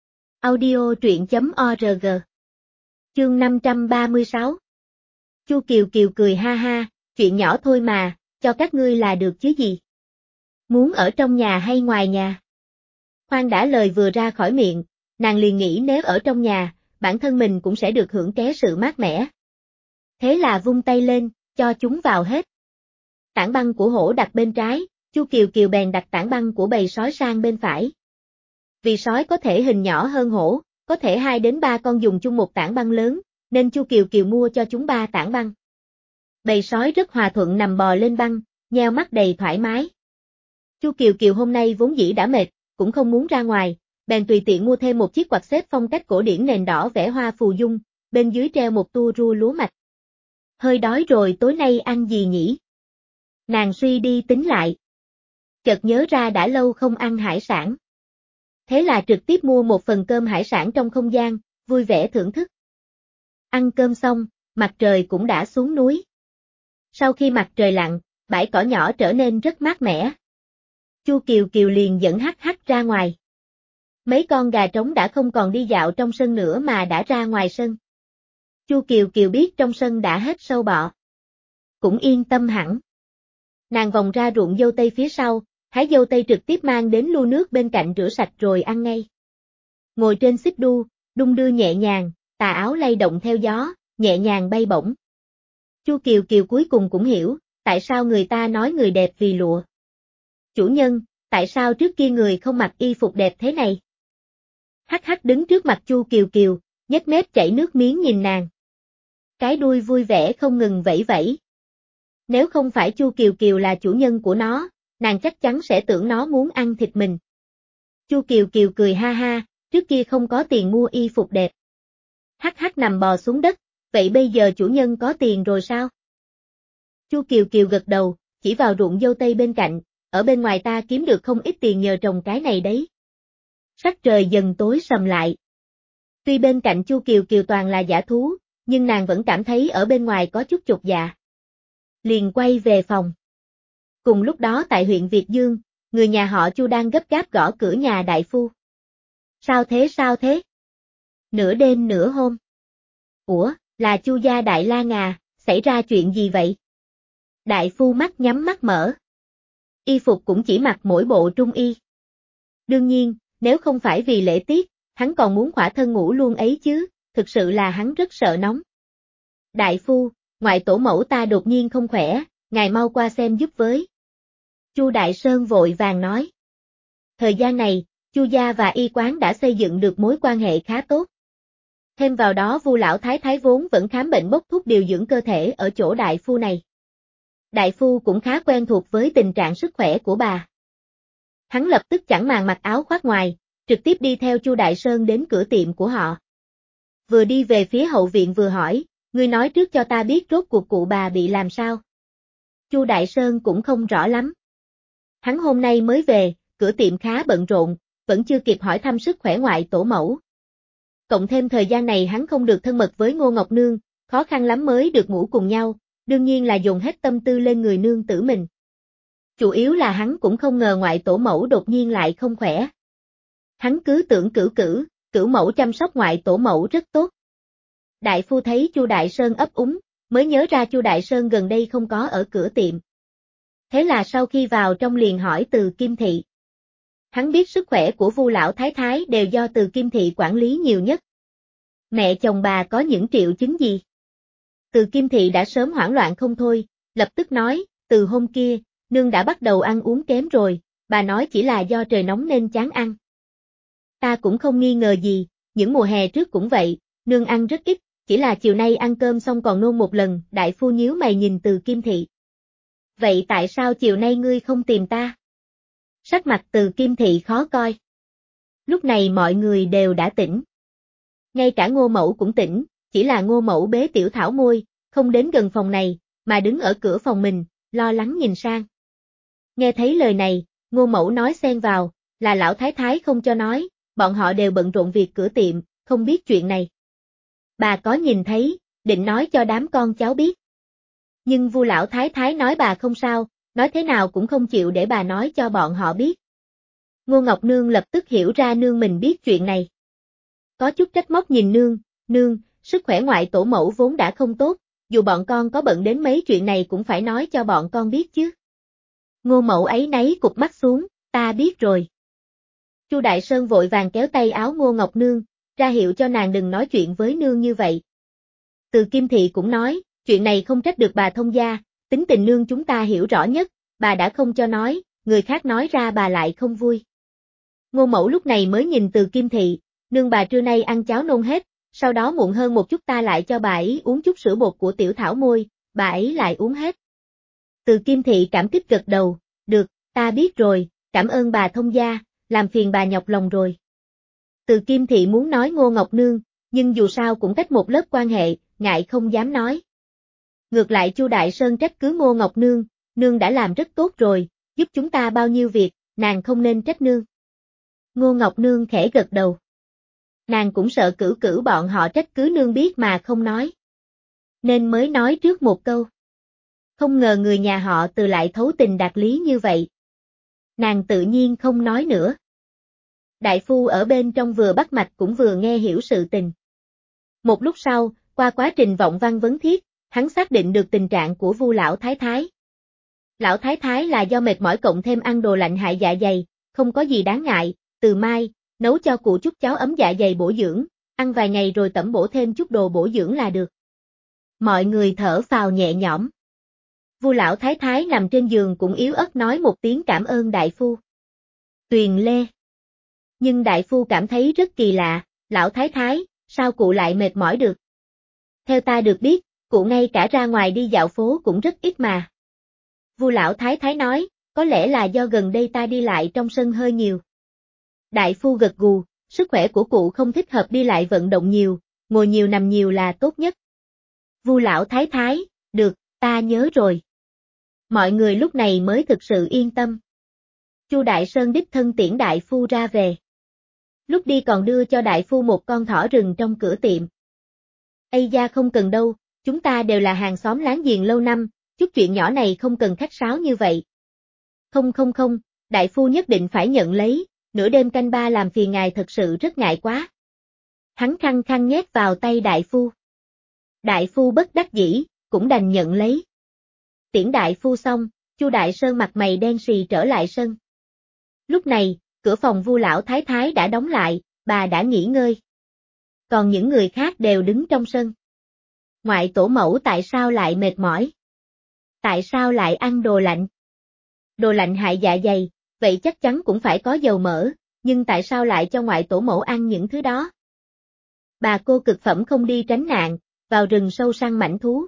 Audio truyện chấm org. Chương năm trăm ba mươi sáu. Chu Kiều Kiều cười ha ha, chuyện nhỏ thôi mà, cho các ngươi là được chứ gì. Muốn ở trong nhà hay ngoài nhà? Khoan đã, lời vừa ra khỏi miệng, nàng liền nghĩ nếu ở trong nhà, bản thân mình cũng sẽ được hưởng ké sự mát mẻ. Thế là vung tay lên, cho chúng vào hết. Tảng băng của hổ đặt bên trái, Chu Kiều Kiều bèn đặt tảng băng của bầy sói sang bên phải. Vì sói có thể hình nhỏ hơn hổ, có thể hai đến ba con dùng chung một tảng băng lớn, nên Chu Kiều Kiều mua cho chúng ba tảng băng. Bầy sói rất hòa thuận nằm bò lên băng, nheo mắt đầy thoải mái. Chu Kiều Kiều hôm nay vốn dĩ đã mệt, cũng không muốn ra ngoài, bèn tùy tiện mua thêm một chiếc quạt xếp phong cách cổ điển nền đỏ vẽ hoa phù dung, bên dưới treo một tua rua lúa mạch. Hơi đói rồi, tối nay ăn gì nhỉ? Nàng suy đi tính lại. Chợt nhớ ra đã lâu không ăn hải sản. Thế là trực tiếp mua một phần cơm hải sản trong không gian, vui vẻ thưởng thức. Ăn cơm xong, mặt trời cũng đã xuống núi. Sau khi mặt trời lặn, bãi cỏ nhỏ trở nên rất mát mẻ. Chu Kiều Kiều liền dẫn Hắc Hắc ra ngoài. Mấy con gà trống đã không còn đi dạo trong sân nữa mà đã ra ngoài sân. Chu Kiều Kiều biết trong sân đã hết sâu bọ. Cũng yên tâm hẳn. Nàng vòng ra ruộng dâu tây phía sau, hái dâu tây trực tiếp mang đến lu nước bên cạnh rửa sạch rồi ăn ngay. Ngồi trên xích đu, đung đưa nhẹ nhàng, tà áo lay động theo gió, nhẹ nhàng bay bổng. Chu Kiều Kiều cuối cùng cũng hiểu, tại sao người ta nói người đẹp vì lụa. Chủ nhân, tại sao trước kia người không mặc y phục đẹp thế này? Hắc Hắc đứng trước mặt Chu Kiều Kiều, nhếch mép chảy nước miếng nhìn nàng. Cái đuôi vui vẻ không ngừng vẫy vẫy. Nếu không phải Chu Kiều Kiều là chủ nhân của nó, nàng chắc chắn sẽ tưởng nó muốn ăn thịt mình. Chu Kiều Kiều cười ha ha, trước kia không có tiền mua y phục đẹp. Hắc Hắc nằm bò xuống đất, vậy bây giờ chủ nhân có tiền rồi sao? Chu Kiều Kiều gật đầu, chỉ vào ruộng dâu tây bên cạnh, ở bên ngoài ta kiếm được không ít tiền nhờ trồng cái này đấy. Sắc trời dần tối sầm lại. Tuy bên cạnh Chu Kiều Kiều toàn là dã thú, nhưng nàng vẫn cảm thấy ở bên ngoài có chút chột dạ. Liền quay về phòng. Cùng lúc đó tại huyện Việt Dương, người nhà họ Chu đang gấp gáp gõ cửa nhà đại phu. Sao thế sao thế? Nửa đêm nửa hôm. Ủa, là Chu gia đại lang à, xảy ra chuyện gì vậy? Đại phu mắt nhắm mắt mở. Y phục cũng chỉ mặc mỗi bộ trung y. Đương nhiên, nếu không phải vì lễ tiết, hắn còn muốn khỏa thân ngủ luôn ấy chứ, thực sự là hắn rất sợ nóng. Đại phu, ngoại tổ mẫu ta đột nhiên không khỏe, ngài mau qua xem giúp với. Chu Đại Sơn vội vàng nói. Thời gian này, Chu gia và y quán đã xây dựng được mối quan hệ khá tốt. Thêm vào đó Vu lão thái thái vốn vẫn khám bệnh bốc thuốc điều dưỡng cơ thể ở chỗ đại phu này. Đại phu cũng khá quen thuộc với tình trạng sức khỏe của bà. Hắn lập tức chẳng màng mặc áo khoác ngoài, trực tiếp đi theo Chu Đại Sơn đến cửa tiệm của họ. Vừa đi về phía hậu viện vừa hỏi, ngươi nói trước cho ta biết rốt cuộc cụ bà bị làm sao. Chu Đại Sơn cũng không rõ lắm. Hắn hôm nay mới về, cửa tiệm khá bận rộn, vẫn chưa kịp hỏi thăm sức khỏe ngoại tổ mẫu. Cộng thêm thời gian này hắn không được thân mật với Ngô Ngọc Nương, khó khăn lắm mới được ngủ cùng nhau, đương nhiên là dồn hết tâm tư lên người nương tử mình. Chủ yếu là hắn cũng không ngờ ngoại tổ mẫu đột nhiên lại không khỏe. Hắn cứ tưởng cửu cửu, cửu mẫu chăm sóc ngoại tổ mẫu rất tốt. Đại phu thấy Chu Đại Sơn ấp úng, mới nhớ ra Chu Đại Sơn gần đây không có ở cửa tiệm. Thế là sau khi vào trong liền hỏi Từ Kim Thị. Hắn biết sức khỏe của Vu lão thái thái đều do Từ Kim Thị quản lý nhiều nhất. Mẹ chồng bà có những triệu chứng gì? Từ Kim Thị đã sớm hoảng loạn không thôi, lập tức nói, từ hôm kia, nương đã bắt đầu ăn uống kém rồi, bà nói chỉ là do trời nóng nên chán ăn. Ta cũng không nghi ngờ gì, những mùa hè trước cũng vậy, nương ăn rất ít, chỉ là chiều nay ăn cơm xong còn nôn một lần, đại phu nhíu mày nhìn Từ Kim Thị. Vậy tại sao chiều nay ngươi không tìm ta? Sắc mặt Từ Kim Thị khó coi. Lúc này mọi người đều đã tỉnh. Ngay cả Ngô Mẫu cũng tỉnh, chỉ là Ngô Mẫu bế Tiểu Thảo môi, không đến gần phòng này, mà đứng ở cửa phòng mình, lo lắng nhìn sang. Nghe thấy lời này, Ngô Mẫu nói xen vào, là lão thái thái không cho nói, bọn họ đều bận rộn việc cửa tiệm, không biết chuyện này. Bà có nhìn thấy, định nói cho đám con cháu biết. Nhưng Vu lão thái thái nói bà không sao, nói thế nào cũng không chịu để bà nói cho bọn họ biết. Ngô Ngọc Nương lập tức hiểu ra nương mình biết chuyện này. Có chút trách móc nhìn nương, nương, sức khỏe ngoại tổ mẫu vốn đã không tốt, dù bọn con có bận đến mấy chuyện này cũng phải nói cho bọn con biết chứ. Ngô Mẫu ấy nấy cụp mắt xuống, ta biết rồi. Chu Đại Sơn vội vàng kéo tay áo Ngô Ngọc Nương, ra hiệu cho nàng đừng nói chuyện với nương như vậy. Từ Kim Thị cũng nói, chuyện này không trách được bà thông gia, tính tình nương chúng ta hiểu rõ nhất, bà đã không cho nói, người khác nói ra bà lại không vui. Ngô Mẫu lúc này mới nhìn Từ Kim Thị, nương bà trưa nay ăn cháo nôn hết, sau đó muộn hơn một chút ta lại cho bà ấy uống chút sữa bột của tiểu thảo môi, bà ấy lại uống hết. Từ Kim Thị cảm kích gật đầu, được, ta biết rồi, cảm ơn bà thông gia, làm phiền bà nhọc lòng rồi. Từ Kim Thị muốn nói Ngô Ngọc Nương, nhưng dù sao cũng cách một lớp quan hệ, ngại không dám nói. Ngược lại Chu Đại Sơn trách cứ Ngô Ngọc Nương, nương đã làm rất tốt rồi, giúp chúng ta bao nhiêu việc, nàng không nên trách nương. Ngô Ngọc Nương khẽ gật đầu. Nàng cũng sợ cửu cửu bọn họ trách cứ nương biết mà không nói. Nên mới nói trước một câu. Không ngờ người nhà họ Từ lại thấu tình đạt lý như vậy. Nàng tự nhiên không nói nữa. Đại phu ở bên trong vừa bắt mạch cũng vừa nghe hiểu sự tình. Một lúc sau, qua quá trình vọng văn vấn thiết, hắn xác định được tình trạng của Vu lão thái thái. Lão thái thái là do mệt mỏi cộng thêm ăn đồ lạnh hại dạ dày, không có gì đáng ngại, từ mai, nấu cho cụ chút cháo ấm dạ dày bổ dưỡng, ăn vài ngày rồi tẩm bổ thêm chút đồ bổ dưỡng là được. Mọi người thở phào nhẹ nhõm. Vu lão thái thái nằm trên giường cũng yếu ớt nói một tiếng cảm ơn đại phu. Tuyền Lê. Nhưng đại phu cảm thấy rất kỳ lạ, lão thái thái, sao cụ lại mệt mỏi được? Theo ta được biết, cụ ngay cả ra ngoài đi dạo phố cũng rất ít mà. Vu lão thái thái nói, có lẽ là do gần đây ta đi lại trong sân hơi nhiều. Đại phu gật gù, sức khỏe của cụ không thích hợp đi lại vận động nhiều, ngồi nhiều nằm nhiều là tốt nhất. Vu lão thái thái, được, ta nhớ rồi. Mọi người lúc này mới thực sự yên tâm. Chu Đại Sơn đích thân tiễn đại phu ra về. Lúc đi còn đưa cho đại phu một con thỏ rừng trong cửa tiệm. Ây da không cần đâu, chúng ta đều là hàng xóm láng giềng lâu năm, chút chuyện nhỏ này không cần khách sáo như vậy. Không không không, đại phu nhất định phải nhận lấy, nửa đêm canh ba làm phiền ngài thật sự rất ngại quá. Hắn khăng khăng nhét vào tay đại phu. Đại phu bất đắc dĩ, cũng đành nhận lấy. Tiễn đại phu xong, Chu Đại Sơn mặt mày đen xì trở lại sân. Lúc này, cửa phòng Vu lão thái thái đã đóng lại, bà đã nghỉ ngơi. Còn những người khác đều đứng trong sân. Ngoại tổ mẫu tại sao lại mệt mỏi? Tại sao lại ăn đồ lạnh? Đồ lạnh hại dạ dày, vậy chắc chắn cũng phải có dầu mỡ, nhưng tại sao lại cho ngoại tổ mẫu ăn những thứ đó? Bà cô cực phẩm không đi tránh nạn, vào rừng sâu săn mãnh thú.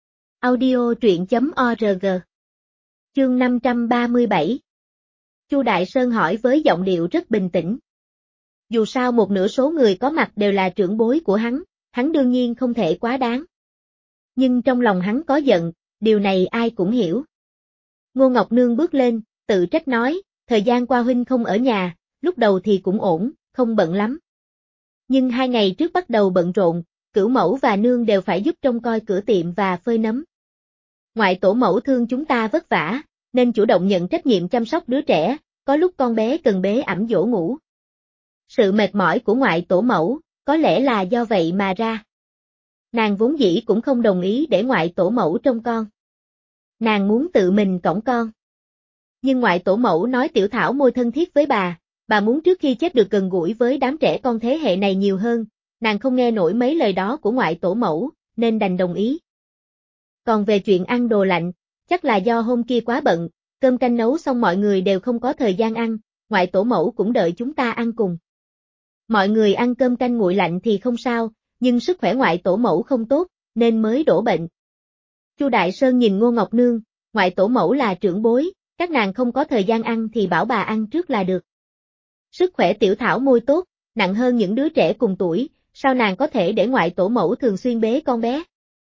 Audio truyện chấm org. Chương năm trăm ba mươi bảy. Chu Đại Sơn hỏi với giọng điệu rất bình tĩnh. Dù sao một nửa số người có mặt đều là trưởng bối của hắn, hắn đương nhiên không thể quá đáng. Nhưng trong lòng hắn có giận, điều này ai cũng hiểu. Ngô Ngọc Nương bước lên, tự trách nói, thời gian qua huynh không ở nhà, lúc đầu thì cũng ổn, không bận lắm. Nhưng hai ngày trước bắt đầu bận rộn, cửu mẫu và nương đều phải giúp trông coi cửa tiệm và phơi nấm. Ngoại tổ mẫu thương chúng ta vất vả, nên chủ động nhận trách nhiệm chăm sóc đứa trẻ, có lúc con bé cần bế ẵm dỗ ngủ. Sự mệt mỏi của ngoại tổ mẫu, có lẽ là do vậy mà ra. Nàng vốn dĩ cũng không đồng ý để ngoại tổ mẫu trông con. Nàng muốn tự mình cõng con. Nhưng ngoại tổ mẫu nói tiểu thảo môi thân thiết với bà, bà muốn trước khi chết được gần gũi với đám trẻ con thế hệ này nhiều hơn, nàng không nghe nổi mấy lời đó của ngoại tổ mẫu, nên đành đồng ý. Còn về chuyện ăn đồ lạnh, chắc là do hôm kia quá bận, cơm canh nấu xong mọi người đều không có thời gian ăn, ngoại tổ mẫu cũng đợi chúng ta ăn cùng. Mọi người ăn cơm canh nguội lạnh thì không sao, nhưng sức khỏe ngoại tổ mẫu không tốt, nên mới đổ bệnh. Chu Đại Sơn nhìn Ngô Ngọc Nương, ngoại tổ mẫu là trưởng bối, các nàng không có thời gian ăn thì bảo bà ăn trước là được. Sức khỏe tiểu thảo môi tốt, nặng hơn những đứa trẻ cùng tuổi, sao nàng có thể để ngoại tổ mẫu thường xuyên bế con bé?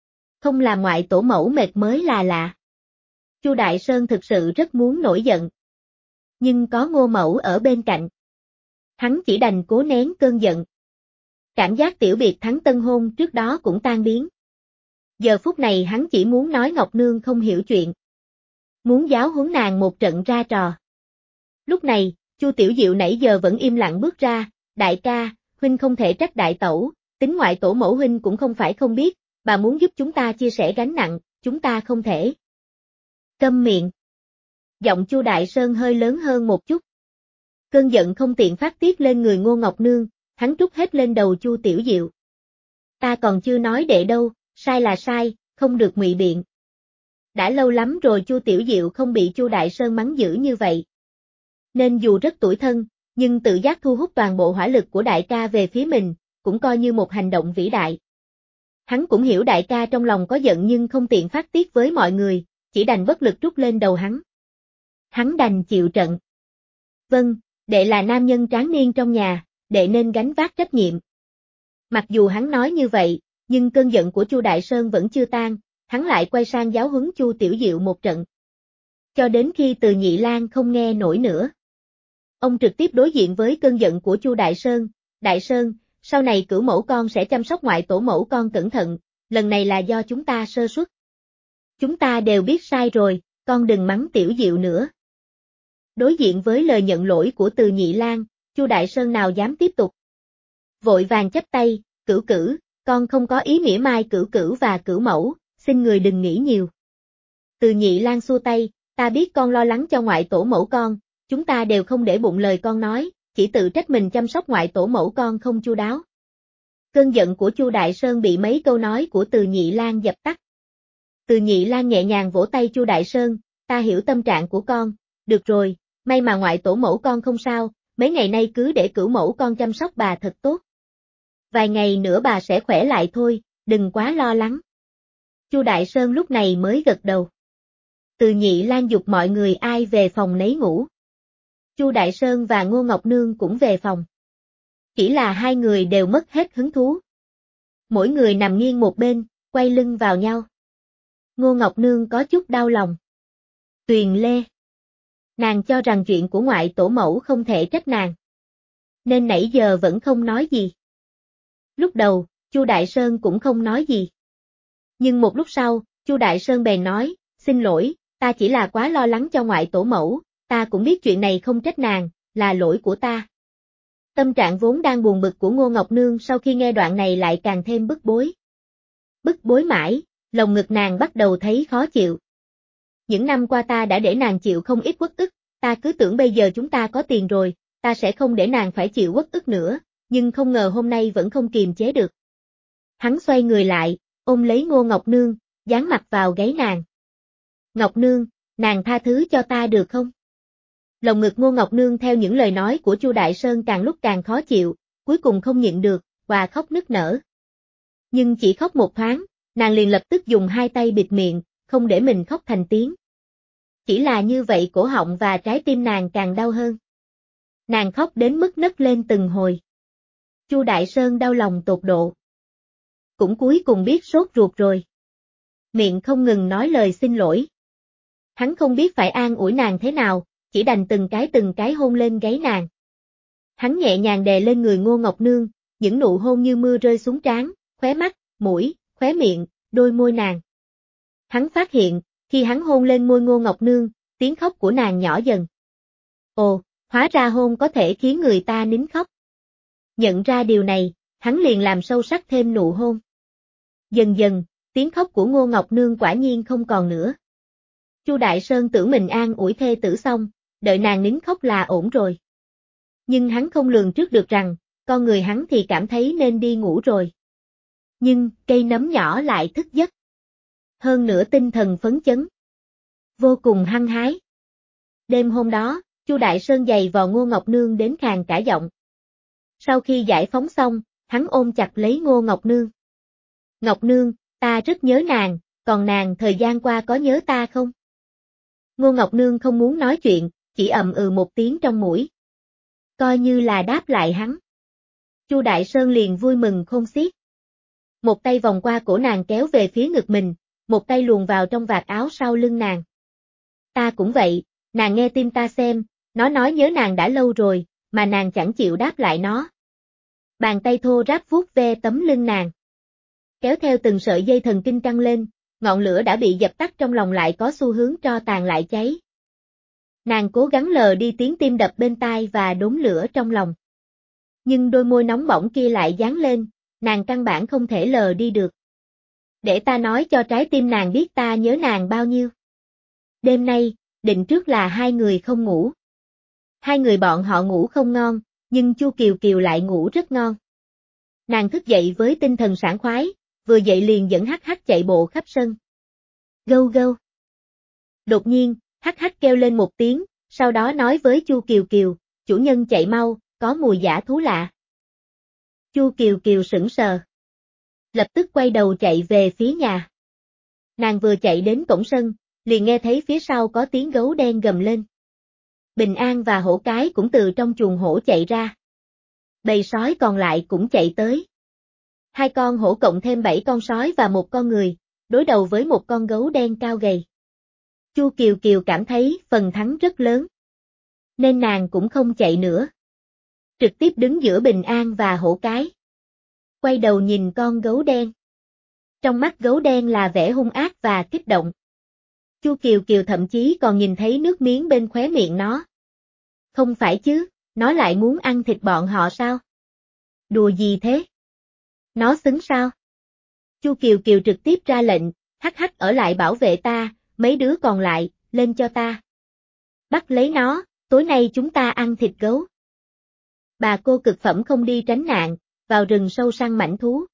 không làm ngoại tổ mẫu mệt mới là lạ. Chu Đại Sơn thực sự rất muốn nổi giận. Nhưng có Ngô Mẫu ở bên cạnh. Hắn chỉ đành cố nén cơn giận. Cảm giác tiểu biệt thắng tân hôn trước đó cũng tan biến. Giờ phút này hắn chỉ muốn nói Ngọc Nương không hiểu chuyện. Muốn giáo huấn nàng một trận ra trò. Lúc này, Chu Tiểu Diệu nãy giờ vẫn im lặng bước ra, đại ca, huynh không thể trách đại tẩu, tính ngoại tổ mẫu huynh cũng không phải không biết, bà muốn giúp chúng ta chia sẻ gánh nặng, chúng ta không thể. Câm miệng. Giọng Chu Đại Sơn hơi lớn hơn một chút. Cơn giận không tiện phát tiết lên người Ngô Ngọc Nương, hắn trút hết lên đầu Chu Tiểu Diệu. Ta còn chưa nói đệ đâu, sai là sai, không được ngụy biện. Đã lâu lắm rồi Chu Tiểu Diệu không bị Chu Đại Sơn mắng dữ như vậy. Nên dù rất tủi thân, nhưng tự giác thu hút toàn bộ hỏa lực của đại ca về phía mình, cũng coi như một hành động vĩ đại. Hắn cũng hiểu đại ca trong lòng có giận nhưng không tiện phát tiết với mọi người, chỉ đành bất lực trút lên đầu hắn. Hắn đành chịu trận. Vâng, đệ là nam nhân tráng niên trong nhà, đệ nên gánh vác trách nhiệm. Mặc dù hắn nói như vậy, nhưng cơn giận của Chu Đại Sơn vẫn chưa tan, hắn lại quay sang giáo huấn Chu Tiểu Diệu một trận. Cho đến khi Từ Nhị Lang không nghe nổi nữa. Ông trực tiếp đối diện với cơn giận của Chu Đại Sơn, Đại Sơn, sau này cửu mẫu con sẽ chăm sóc ngoại tổ mẫu con cẩn thận, lần này là do chúng ta sơ suất. Chúng ta đều biết sai rồi, con đừng mắng Tiểu Diệu nữa. Đối diện với lời nhận lỗi của Từ Nhị Lang, Chu Đại Sơn nào dám tiếp tục. Vội vàng chắp tay, cửu cửu, con không có ý mỉa mai cửu cửu và cửu mẫu, xin người đừng nghĩ nhiều. Từ Nhị Lang xua tay, ta biết con lo lắng cho ngoại tổ mẫu con, chúng ta đều không để bụng lời con nói, chỉ tự trách mình chăm sóc ngoại tổ mẫu con không chu đáo. Cơn giận của Chu Đại Sơn bị mấy câu nói của Từ Nhị Lang dập tắt. Từ Nhị Lang nhẹ nhàng vỗ tay Chu Đại Sơn, ta hiểu tâm trạng của con, được rồi, may mà ngoại tổ mẫu con không sao, mấy ngày nay cứ để cửu mẫu con chăm sóc bà thật tốt. Vài ngày nữa bà sẽ khỏe lại thôi, đừng quá lo lắng. Chu Đại Sơn lúc này mới gật đầu. Từ Nhị Lang giục mọi người ai về phòng nấy ngủ. Chu Đại Sơn và Ngô Ngọc Nương cũng về phòng. Chỉ là hai người đều mất hết hứng thú. Mỗi người nằm nghiêng một bên, quay lưng vào nhau. Ngô Ngọc Nương có chút đau lòng. Tuyền Lê. Nàng cho rằng chuyện của ngoại tổ mẫu không thể trách nàng. Nên nãy giờ vẫn không nói gì. Lúc đầu, Chu Đại Sơn cũng không nói gì. Nhưng một lúc sau, Chu Đại Sơn bèn nói, xin lỗi, ta chỉ là quá lo lắng cho ngoại tổ mẫu, ta cũng biết chuyện này không trách nàng, là lỗi của ta. Tâm trạng vốn đang buồn bực của Ngô Ngọc Nương sau khi nghe đoạn này lại càng thêm bức bối. Bức bối mãi, lồng ngực nàng bắt đầu thấy khó chịu. Những năm qua ta đã để nàng chịu không ít uất ức, ta cứ tưởng bây giờ chúng ta có tiền rồi, ta sẽ không để nàng phải chịu uất ức nữa, nhưng không ngờ hôm nay vẫn không kiềm chế được. Hắn xoay người lại, ôm lấy Ngô Ngọc Nương, dán mặt vào gáy nàng. Ngọc Nương, nàng tha thứ cho ta được không? Lồng ngực Ngô Ngọc Nương theo những lời nói của Chu Đại Sơn càng lúc càng khó chịu, cuối cùng không nhịn được, và khóc nức nở. Nhưng chỉ khóc một thoáng, nàng liền lập tức dùng hai tay bịt miệng, không để mình khóc thành tiếng. Chỉ là như vậy cổ họng và trái tim nàng càng đau hơn. Nàng khóc đến mức nấc lên từng hồi. Chu Đại Sơn đau lòng tột độ. Cũng cuối cùng biết sốt ruột rồi. Miệng không ngừng nói lời xin lỗi. Hắn không biết phải an ủi nàng thế nào, chỉ đành từng cái từng cái hôn lên gáy nàng. Hắn nhẹ nhàng đè lên người Ngô Ngọc Nương, những nụ hôn như mưa rơi xuống trán, khóe mắt, mũi, khóe miệng, đôi môi nàng. Hắn phát hiện, khi hắn hôn lên môi Ngô Ngọc Nương, tiếng khóc của nàng nhỏ dần. Ồ, hóa ra hôn có thể khiến người ta nín khóc. Nhận ra điều này, hắn liền làm sâu sắc thêm nụ hôn. Dần dần, tiếng khóc của Ngô Ngọc Nương quả nhiên không còn nữa. Chu Đại Sơn tưởng mình an ủi thê tử xong, đợi nàng nín khóc là ổn rồi. Nhưng hắn không lường trước được rằng, con người hắn thì cảm thấy nên đi ngủ rồi. Nhưng, cây nấm nhỏ lại thức giấc. Hơn nữa tinh thần phấn chấn. Vô cùng hăng hái. Đêm hôm đó, Chu Đại Sơn giày vò Ngô Ngọc Nương đến khàn cả giọng. Sau khi giải phóng xong, hắn ôm chặt lấy Ngô Ngọc Nương. Ngọc Nương, ta rất nhớ nàng, còn nàng thời gian qua có nhớ ta không? Ngô Ngọc Nương không muốn nói chuyện, chỉ ậm ừ một tiếng trong mũi. Coi như là đáp lại hắn. Chu Đại Sơn liền vui mừng khôn xiết. một tay vòng qua cổ nàng kéo về phía ngực mình, một tay luồn vào trong vạt áo sau lưng nàng. Ta cũng vậy, nàng nghe tim ta xem, nó nói nhớ nàng đã lâu rồi, mà nàng chẳng chịu đáp lại nó. Bàn tay thô ráp vuốt ve tấm lưng nàng. Kéo theo từng sợi dây thần kinh căng lên, ngọn lửa đã bị dập tắt trong lòng lại có xu hướng tro tàn lại cháy. Nàng cố gắng lờ đi tiếng tim đập bên tai và đốm lửa trong lòng. Nhưng đôi môi nóng bỏng kia lại dán lên, nàng căn bản không thể lờ đi được. Để ta nói cho trái tim nàng biết ta nhớ nàng bao nhiêu. Đêm nay, định trước là hai người không ngủ. Hai người bọn họ ngủ không ngon, nhưng Chu Kiều Kiều lại ngủ rất ngon. Nàng thức dậy với tinh thần sảng khoái, vừa dậy liền dẫn Hắc Hắc chạy bộ khắp sân. Gâu gâu. Đột nhiên, Hắc Hắc kêu lên một tiếng, sau đó nói với Chu Kiều Kiều, chủ nhân chạy mau, có mùi dã thú lạ. Chu Kiều Kiều sững sờ. Lập tức quay đầu chạy về phía nhà. Nàng vừa chạy đến cổng sân, liền nghe thấy phía sau có tiếng gấu đen gầm lên. Bình An và Hổ Cái cũng từ trong chuồng hổ chạy ra. Bầy sói còn lại cũng chạy tới. Hai con hổ cộng thêm bảy con sói và một con người, đối đầu với một con gấu đen cao gầy. Chu Kiều Kiều cảm thấy phần thắng rất lớn. Nên nàng cũng không chạy nữa. Trực tiếp đứng giữa Bình An và Hổ Cái. Quay đầu nhìn con gấu đen. Trong mắt gấu đen là vẻ hung ác và kích động. Chu Kiều Kiều thậm chí còn nhìn thấy nước miếng bên khóe miệng nó. Không phải chứ, nó lại muốn ăn thịt bọn họ sao? Đùa gì thế? Nó xứng sao? Chu Kiều Kiều trực tiếp ra lệnh, Hắc Hắc ở lại bảo vệ ta, mấy đứa còn lại, lên cho ta. Bắt lấy nó, tối nay chúng ta ăn thịt gấu. Bà cô cực phẩm không đi tránh nạn, vào rừng sâu săn mãnh thú.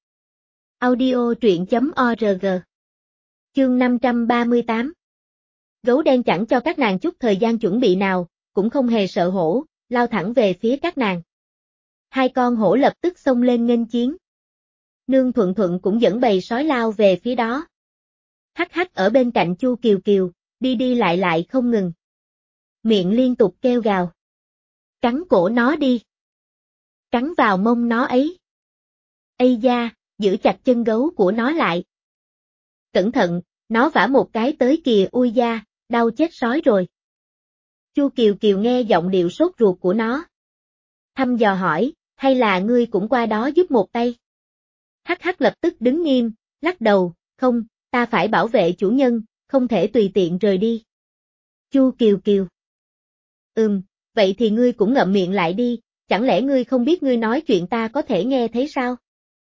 Audio truyện chấm org. Chương năm trăm ba mươi tám. Gấu đen chẳng cho các nàng chút thời gian chuẩn bị nào, cũng không hề sợ hổ, lao thẳng về phía các nàng. Hai con hổ lập tức xông lên nghênh chiến. Nương Thuận Thuận cũng dẫn bầy sói lao về phía đó. Hắc Hắc ở bên cạnh Chu Kiều Kiều, đi đi lại lại không ngừng. Miệng liên tục kêu gào. Cắn cổ nó đi. Cắn vào mông nó ấy. Ây da, giữ chặt chân gấu của nó lại. Cẩn thận, nó vả một cái tới kìa, ui da, đau chết sói rồi. Chu Kiều Kiều nghe giọng điệu sốt ruột của nó. Thăm dò hỏi, hay là ngươi cũng qua đó giúp một tay? Hắc Hắc lập tức đứng nghiêm, lắc đầu, không, ta phải bảo vệ chủ nhân, không thể tùy tiện rời đi. Chu Kiều Kiều. Ừm, vậy thì ngươi cũng ngậm miệng lại đi, chẳng lẽ ngươi không biết ngươi nói chuyện ta có thể nghe thấy sao?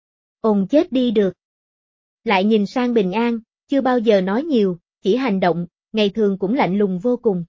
Ồn chết đi được. Lại nhìn sang Bình An, chưa bao giờ nói nhiều, chỉ hành động, ngày thường cũng lạnh lùng vô cùng.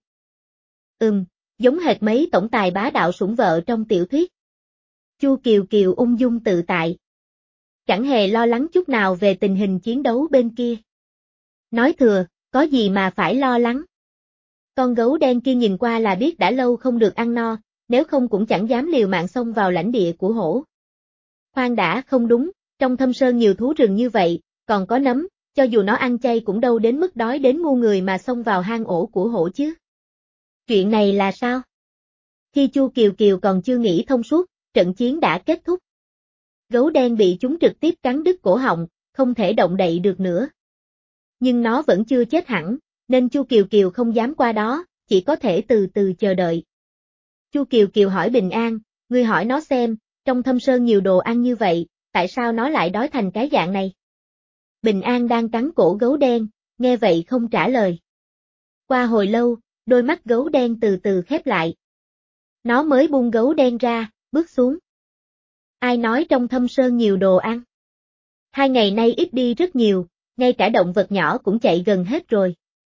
Ừm, giống hệt mấy tổng tài bá đạo sủng vợ trong tiểu thuyết. Chu Kiều Kiều ung dung tự tại. Chẳng hề lo lắng chút nào về tình hình chiến đấu bên kia. Nói thừa, có gì mà phải lo lắng. Con gấu đen kia nhìn qua là biết đã lâu không được ăn no, nếu không cũng chẳng dám liều mạng xông vào lãnh địa của hổ. Khoan đã, không đúng, trong thâm sơn nhiều thú rừng như vậy, còn có nấm, cho dù nó ăn chay cũng đâu đến mức đói đến ngu người mà xông vào hang ổ của hổ chứ. Chuyện này là sao? Khi Chu Kiều Kiều còn chưa nghĩ thông suốt, trận chiến đã kết thúc. Gấu đen bị chúng trực tiếp cắn đứt cổ họng, không thể động đậy được nữa. Nhưng nó vẫn chưa chết hẳn, nên Chu Kiều Kiều không dám qua đó, chỉ có thể từ từ chờ đợi. Chu Kiều Kiều hỏi Bình An, ngươi hỏi nó xem, trong thâm sơn nhiều đồ ăn như vậy, tại sao nó lại đói thành cái dạng này? Bình An đang cắn cổ gấu đen, nghe vậy không trả lời. Qua hồi lâu, đôi mắt gấu đen từ từ khép lại. Nó mới buông gấu đen ra, bước xuống. Ai nói trong thâm sơn nhiều đồ ăn? Hai ngày nay ít đi rất nhiều, ngay cả động vật nhỏ cũng chạy gần hết rồi.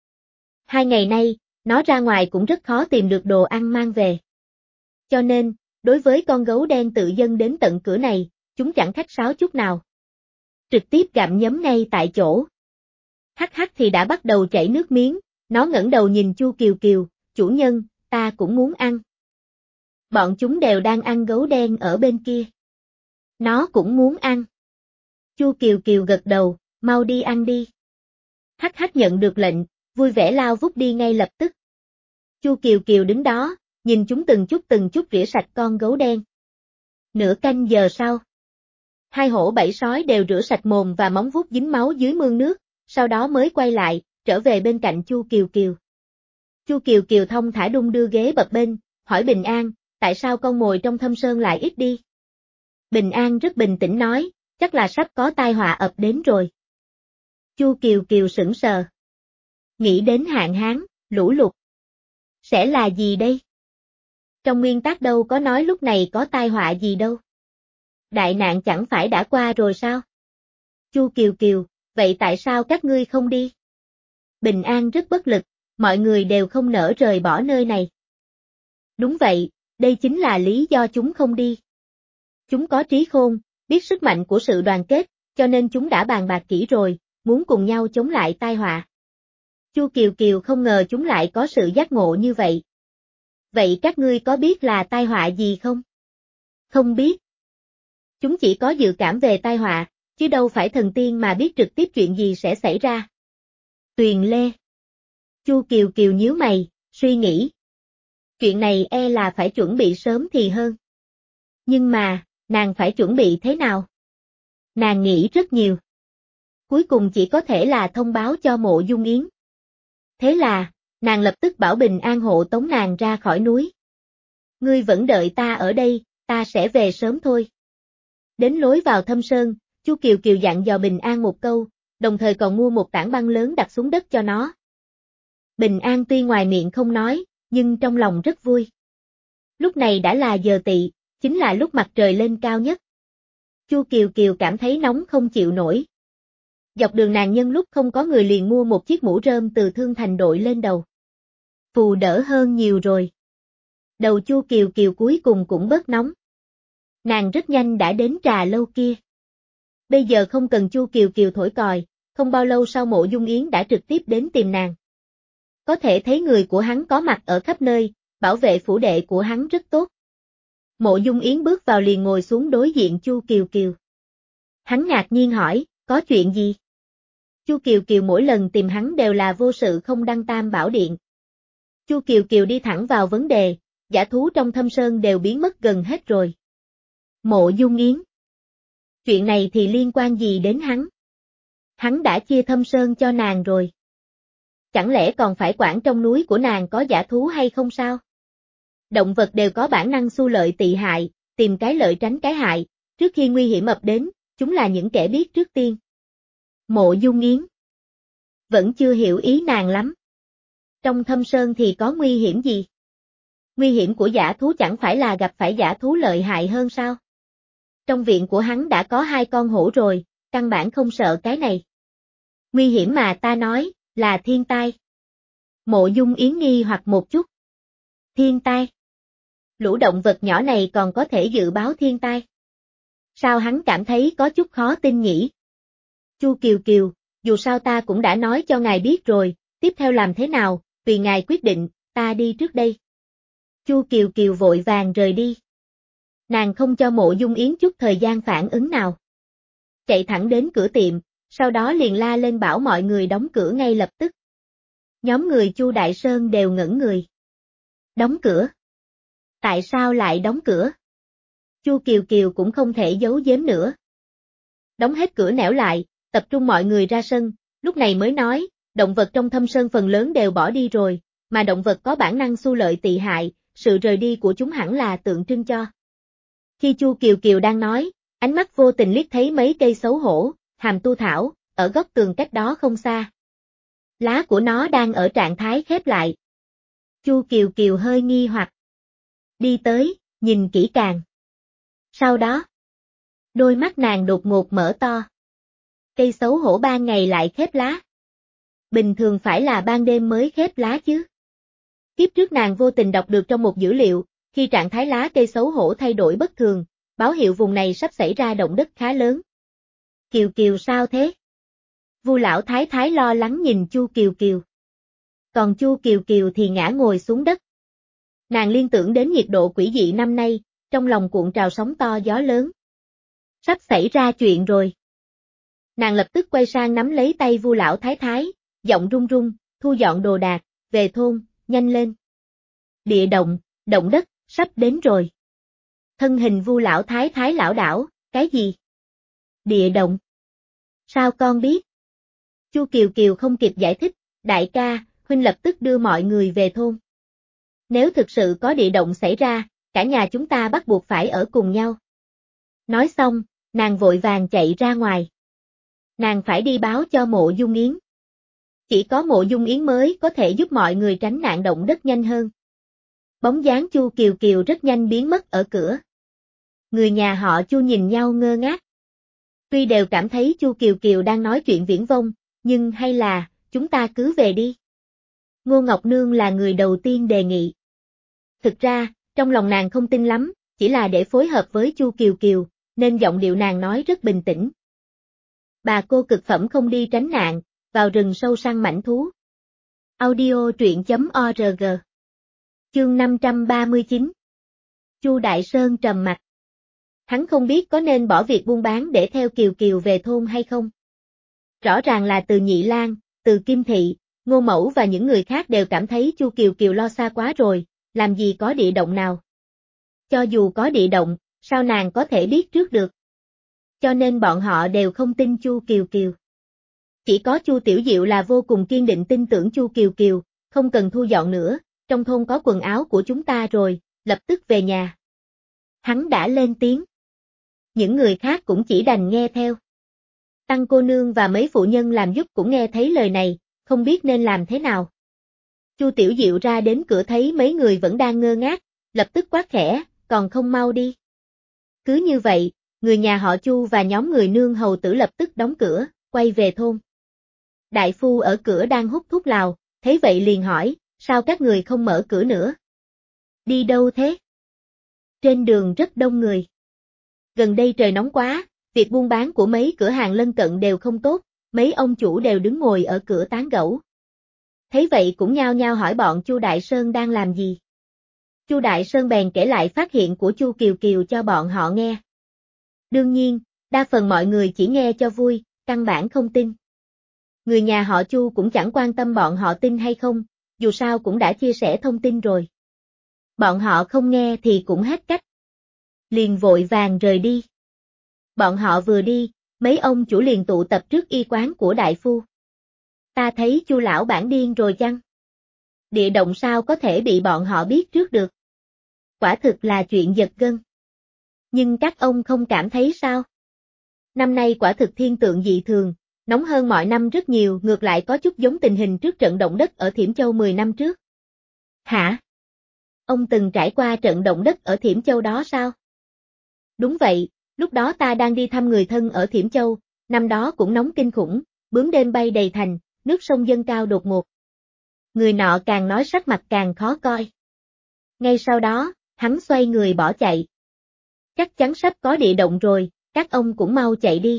Hai ngày nay, nó ra ngoài cũng rất khó tìm được đồ ăn mang về. Cho nên, đối với con gấu đen tự dưng đến tận cửa này, chúng chẳng khách sáo chút nào. Trực tiếp gặm nhấm ngay tại chỗ. Hắc Hắc thì đã bắt đầu chảy nước miếng, nó ngẩng đầu nhìn Chu Kiều Kiều, chủ nhân, ta cũng muốn ăn. Bọn chúng đều đang ăn gấu đen ở bên kia. Nó cũng muốn ăn. Chu Kiều Kiều gật đầu, mau đi ăn đi. Hắc Hắc nhận được lệnh, vui vẻ lao vút đi ngay lập tức. Chu Kiều Kiều đứng đó, nhìn chúng từng chút từng chút rỉa sạch con gấu đen. Nửa canh giờ sau. Hai hổ bảy sói đều rửa sạch mồm và móng vuốt dính máu dưới mương nước, sau đó mới quay lại, trở về bên cạnh Chu Kiều Kiều. Chu Kiều Kiều thông thả đung đưa ghế bập bênh, hỏi Bình An, tại sao con mồi trong thâm sơn lại ít đi? Bình An rất bình tĩnh nói, chắc là sắp có tai họa ập đến rồi. Chu Kiều Kiều sững sờ. Nghĩ đến hạn hán, lũ lụt. Sẽ là gì đây? Trong nguyên tắc đâu có nói lúc này có tai họa gì đâu. Đại nạn chẳng phải đã qua rồi sao? Chu Kiều Kiều, vậy tại sao các ngươi không đi? Bình An rất bất lực, mọi người đều không nỡ rời bỏ nơi này. Đúng vậy, đây chính là lý do chúng không đi. Chúng có trí khôn, biết sức mạnh của sự đoàn kết, cho nên chúng đã bàn bạc kỹ rồi, muốn cùng nhau chống lại tai họa. Chu Kiều Kiều không ngờ chúng lại có sự giác ngộ như vậy. Vậy các ngươi có biết là tai họa gì không? Không biết. Chúng chỉ có dự cảm về tai họa, chứ đâu phải thần tiên mà biết trực tiếp chuyện gì sẽ xảy ra. Tuyền Lê. Chu Kiều Kiều nhíu mày, suy nghĩ. Chuyện này e là phải chuẩn bị sớm thì hơn. Nhưng mà, nàng phải chuẩn bị thế nào? Nàng nghĩ rất nhiều. Cuối cùng chỉ có thể là thông báo cho Mộ Dung Yến. Thế là, nàng lập tức bảo Bình An hộ tống nàng ra khỏi núi. Ngươi vẫn đợi ta ở đây, ta sẽ về sớm thôi. Đến lối vào thâm sơn, Chu Kiều Kiều dặn dò Bình An một câu, đồng thời còn mua một tảng băng lớn đặt xuống đất cho nó. Bình An tuy ngoài miệng không nói, nhưng trong lòng rất vui. Lúc này đã là giờ tỵ, chính là lúc mặt trời lên cao nhất. Chu Kiều Kiều cảm thấy nóng không chịu nổi. Dọc đường nàng nhân lúc không có người liền mua một chiếc mũ rơm từ Thương Thành đội lên đầu. Phù đỡ hơn nhiều rồi. Đầu Chu Kiều Kiều cuối cùng cũng bớt nóng. Nàng rất nhanh đã đến trà lâu kia. Bây giờ không cần Chu Kiều Kiều thổi còi, không bao lâu sau Mộ Dung Yến đã trực tiếp đến tìm nàng. Có thể thấy người của hắn có mặt ở khắp nơi, bảo vệ phủ đệ của hắn rất tốt. Mộ Dung Yến bước vào liền ngồi xuống đối diện Chu Kiều Kiều. Hắn ngạc nhiên hỏi, có chuyện gì? Chu Kiều Kiều mỗi lần tìm hắn đều là vô sự không đăng tam bảo điện. Chu Kiều Kiều đi thẳng vào vấn đề, dã thú trong thâm sơn đều biến mất gần hết rồi. Mộ Dung Yến. Chuyện này thì liên quan gì đến hắn? Hắn đã chia thâm sơn cho nàng rồi. Chẳng lẽ còn phải quản trong núi của nàng có dã thú hay không sao? Động vật đều có bản năng xu lợi tị hại, tìm cái lợi tránh cái hại, trước khi nguy hiểm ập đến, chúng là những kẻ biết trước tiên. Mộ Dung Yến. Vẫn chưa hiểu ý nàng lắm. Trong thâm sơn thì có nguy hiểm gì? Nguy hiểm của dã thú chẳng phải là gặp phải dã thú lợi hại hơn sao? Trong viện của hắn đã có hai con hổ rồi, căn bản không sợ cái này. Nguy hiểm mà ta nói, là thiên tai. Mộ Dung Yến nghi hoặc một chút. Thiên tai? Lũ động vật nhỏ này còn có thể dự báo thiên tai. Sao hắn cảm thấy có chút khó tin nhỉ? Chu Kiều Kiều, dù sao ta cũng đã nói cho ngài biết rồi, tiếp theo làm thế nào, tùy ngài quyết định, ta đi trước đây. Chu Kiều Kiều vội vàng rời đi. Nàng không cho Mộ Dung Yến chút thời gian phản ứng nào. Chạy thẳng đến cửa tiệm, sau đó liền la lên bảo mọi người đóng cửa ngay lập tức. Nhóm người Chu Đại Sơn đều ngẩn người. Đóng cửa? Tại sao lại đóng cửa? Chu Kiều Kiều cũng không thể giấu giếm nữa. Đóng hết cửa nẻo lại, tập trung mọi người ra sân, lúc này mới nói, động vật trong thâm sơn phần lớn đều bỏ đi rồi, mà động vật có bản năng xu lợi tị hại, sự rời đi của chúng hẳn là tượng trưng cho. Khi Chu Kiều Kiều đang nói, ánh mắt vô tình liếc thấy mấy cây xấu hổ, hàm tu thảo, ở góc tường cách đó không xa. Lá của nó đang ở trạng thái khép lại. Chu Kiều Kiều hơi nghi hoặc. Đi tới, nhìn kỹ càng. Sau đó, đôi mắt nàng đột ngột mở to. Cây xấu hổ ban ngày lại khép lá. Bình thường phải là ban đêm mới khép lá chứ. Kiếp trước nàng vô tình đọc được trong một dữ liệu, khi trạng thái lá cây xấu hổ thay đổi bất thường, báo hiệu vùng này sắp xảy ra động đất khá lớn. Kiều Kiều sao thế? Vu lão thái thái lo lắng nhìn Chu Kiều Kiều. Còn Chu Kiều Kiều thì ngã ngồi xuống đất. Nàng liên tưởng đến nhiệt độ quỷ dị năm nay, trong lòng cuộn trào sóng to gió lớn. Sắp xảy ra chuyện rồi. Nàng lập tức quay sang nắm lấy tay Vu lão thái thái, giọng run run, thu dọn đồ đạc, về thôn, nhanh lên. Địa động, động đất, sắp đến rồi. Thân hình Vu lão thái thái lảo đảo, cái gì? Địa động. Sao con biết? Chu Kiều Kiều không kịp giải thích, đại ca, huynh lập tức đưa mọi người về thôn. Nếu thực sự có địa động xảy ra, cả nhà chúng ta bắt buộc phải ở cùng nhau. Nói xong, nàng vội vàng chạy ra ngoài. Nàng phải đi báo cho Mộ Dung Yến. Chỉ có Mộ Dung Yến mới có thể giúp mọi người tránh nạn động đất nhanh hơn. Bóng dáng Chu Kiều Kiều rất nhanh biến mất ở cửa. Người nhà họ Chu nhìn nhau ngơ ngác. Tuy đều cảm thấy Chu Kiều Kiều đang nói chuyện viển vông, nhưng hay là, chúng ta cứ về đi. Ngô Ngọc Nương là người đầu tiên đề nghị. Thực ra, trong lòng nàng không tin lắm, chỉ là để phối hợp với Chu Kiều Kiều, nên giọng điệu nàng nói rất bình tĩnh. Bà cô cực phẩm không đi tránh nạn, vào rừng sâu săn mãnh thú. Audio truyện chấm org. Chương năm trăm ba mươi chín. Chu Đại Sơn trầm mặt. Hắn không biết có nên bỏ việc buôn bán để theo Kiều Kiều về thôn hay không. Rõ ràng là từ Nhị Lang, từ Kim Thị, Ngô Mẫu và những người khác đều cảm thấy Chu Kiều Kiều lo xa quá rồi, làm gì có địa động nào. Cho dù có địa động, sao nàng có thể biết trước được. Cho nên bọn họ đều không tin Chu Kiều Kiều. Chỉ có Chu Tiểu Diệu là vô cùng kiên định tin tưởng Chu Kiều Kiều, không cần thu dọn nữa, trong thôn có quần áo của chúng ta rồi, lập tức về nhà. Hắn đã lên tiếng. Những người khác cũng chỉ đành nghe theo. Tăng cô nương và mấy phụ nhân làm giúp cũng nghe thấy lời này, không biết nên làm thế nào. Chu Tiểu Diệu ra đến cửa thấy mấy người vẫn đang ngơ ngác, lập tức quát khẽ, còn không mau đi. Cứ như vậy, người nhà họ Chu và nhóm người nương hầu tử lập tức đóng cửa, quay về thôn. Đại phu ở cửa đang hút thuốc lào, thấy vậy liền hỏi, sao các người không mở cửa nữa? Đi đâu thế? Trên đường rất đông người. Gần đây trời nóng quá, việc buôn bán của mấy cửa hàng lân cận đều không tốt, mấy ông chủ đều đứng ngồi ở cửa tán gẫu. Thấy vậy cũng nhao nhao hỏi bọn Chu Đại Sơn đang làm gì. Chu Đại Sơn bèn kể lại phát hiện của Chu Kiều Kiều cho bọn họ nghe. Đương nhiên, đa phần mọi người chỉ nghe cho vui, căn bản không tin. Người nhà họ Chu cũng chẳng quan tâm bọn họ tin hay không, dù sao cũng đã chia sẻ thông tin rồi. Bọn họ không nghe thì cũng hết cách. Liền vội vàng rời đi. Bọn họ vừa đi, mấy ông chủ liền tụ tập trước y quán của đại phu. Ta thấy Chu lão bản điên rồi chăng? Địa động sao có thể bị bọn họ biết trước được? Quả thực là chuyện giật gân. Nhưng các ông không cảm thấy sao? Năm nay quả thực thiên tượng dị thường, nóng hơn mọi năm rất nhiều, ngược lại có chút giống tình hình trước trận động đất ở Thiểm Châu mười năm trước. Hả? Ông từng trải qua trận động đất ở Thiểm Châu đó sao? Đúng vậy, lúc đó ta đang đi thăm người thân ở Thiểm Châu, năm đó cũng nóng kinh khủng, bướm đêm bay đầy thành, nước sông dâng cao đột ngột. Người nọ càng nói sắc mặt càng khó coi. Ngay sau đó, hắn xoay người bỏ chạy. Chắc chắn sắp có địa động rồi, các ông cũng mau chạy đi.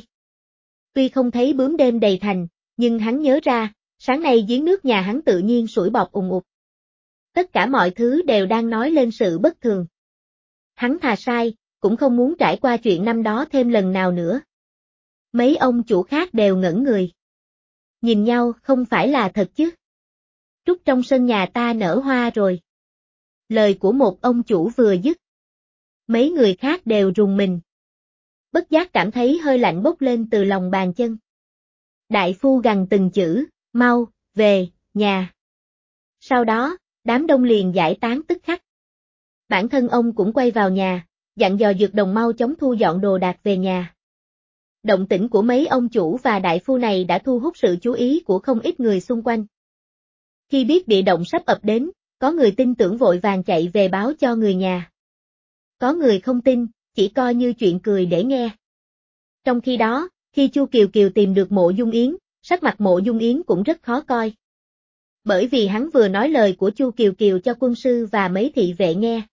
Tuy không thấy bướm đêm đầy thành, nhưng hắn nhớ ra, sáng nay giếng nước nhà hắn tự nhiên sủi bọt ùn ụt. Tất cả mọi thứ đều đang nói lên sự bất thường. Hắn thà sai, cũng không muốn trải qua chuyện năm đó thêm lần nào nữa. Mấy ông chủ khác đều ngẩn người. Nhìn nhau không phải là thật chứ. Trúc trong sân nhà ta nở hoa rồi. Lời của một ông chủ vừa dứt. Mấy người khác đều rùng mình. Bất giác cảm thấy hơi lạnh bốc lên từ lòng bàn chân. Đại phu gằn từng chữ, mau, về, nhà. Sau đó, đám đông liền giải tán tức khắc. Bản thân ông cũng quay vào nhà, dặn dò Dược Đồng mau chóng thu dọn đồ đạc về nhà. Động tĩnh của mấy ông chủ và đại phu này đã thu hút sự chú ý của không ít người xung quanh. Khi biết địa động sắp ập đến, có người tin tưởng vội vàng chạy về báo cho người nhà. Có người không tin, chỉ coi như chuyện cười để nghe. Trong khi đó, khi Chu Kiều Kiều tìm được Mộ Dung Yến, sắc mặt Mộ Dung Yến cũng rất khó coi. Bởi vì hắn vừa nói lời của Chu Kiều Kiều cho quân sư và mấy thị vệ nghe.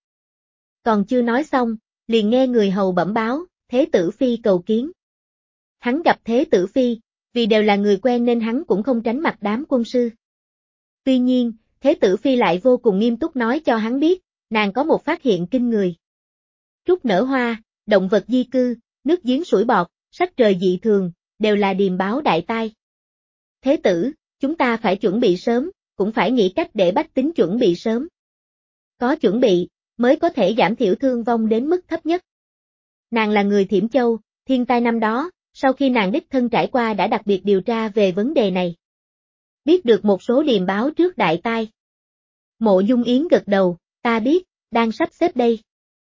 Còn chưa nói xong, liền nghe người hầu bẩm báo, Thế Tử Phi cầu kiến. Hắn gặp Thế Tử Phi, vì đều là người quen nên hắn cũng không tránh mặt đám quân sư. Tuy nhiên, Thế Tử Phi lại vô cùng nghiêm túc nói cho hắn biết, nàng có một phát hiện kinh người. Trúc nở hoa, động vật di cư, nước giếng sủi bọt, sắc trời dị thường, đều là điềm báo đại tai. Thế tử, chúng ta phải chuẩn bị sớm, cũng phải nghĩ cách để bách tính chuẩn bị sớm. Có chuẩn bị, mới có thể giảm thiểu thương vong đến mức thấp nhất. Nàng là người Thiểm Châu, thiên tai năm đó, sau khi nàng đích thân trải qua đã đặc biệt điều tra về vấn đề này. Biết được một số điềm báo trước đại tai. Mộ Dung Yến gật đầu, ta biết, đang sắp xếp đây.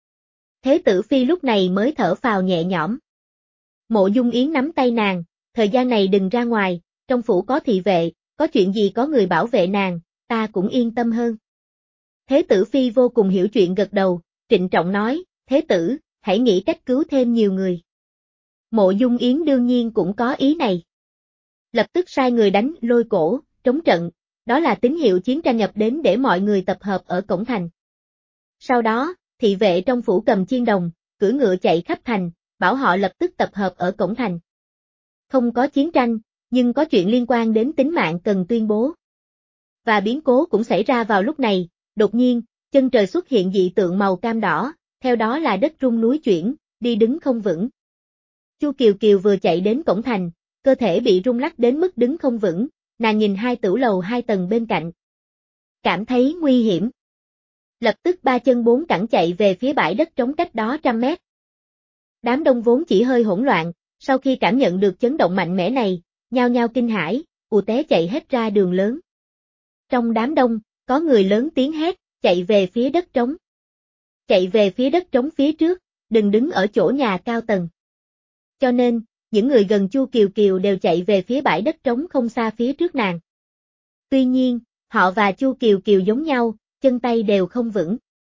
Thế Tử Phi lúc này mới thở phào nhẹ nhõm. Mộ Dung Yến nắm tay nàng, thời gian này đừng ra ngoài, trong phủ có thị vệ, có chuyện gì có người bảo vệ nàng, ta cũng yên tâm hơn. Thế Tử Phi vô cùng hiểu chuyện gật đầu, trịnh trọng nói, Thế tử, hãy nghĩ cách cứu thêm nhiều người. Mộ Dung Yến đương nhiên cũng có ý này. Lập tức sai người đánh lôi cổ, trống trận, đó là tín hiệu chiến tranh nhập đến để mọi người tập hợp ở cổng thành. Sau đó, thị vệ trong phủ cầm chiên đồng, cưỡi ngựa chạy khắp thành, bảo họ lập tức tập hợp ở cổng thành. Không có chiến tranh, nhưng có chuyện liên quan đến tính mạng cần tuyên bố. Và biến cố cũng xảy ra vào lúc này, đột nhiên, chân trời xuất hiện dị tượng màu cam đỏ, theo đó là đất rung núi chuyển, đi đứng không vững. Chu Kiều Kiều vừa chạy đến cổng thành, cơ thể bị rung lắc đến mức đứng không vững, nàng nhìn hai tửu lầu hai tầng bên cạnh. Cảm thấy nguy hiểm. Lập tức ba chân bốn cẳng chạy về phía bãi đất trống cách đó trăm mét. Đám đông vốn chỉ hơi hỗn loạn, sau khi cảm nhận được chấn động mạnh mẽ này, nhao nhao kinh hãi, ù té chạy hết ra đường lớn. Trong đám đông, có người lớn tiếng hét, chạy về phía đất trống. Chạy về phía đất trống phía trước, đừng đứng ở chỗ nhà cao tầng. Cho nên, những người gần Chu Kiều Kiều đều chạy về phía bãi đất trống không xa phía trước nàng. Tuy nhiên, họ và Chu Kiều Kiều giống nhau, chân tay đều không vững.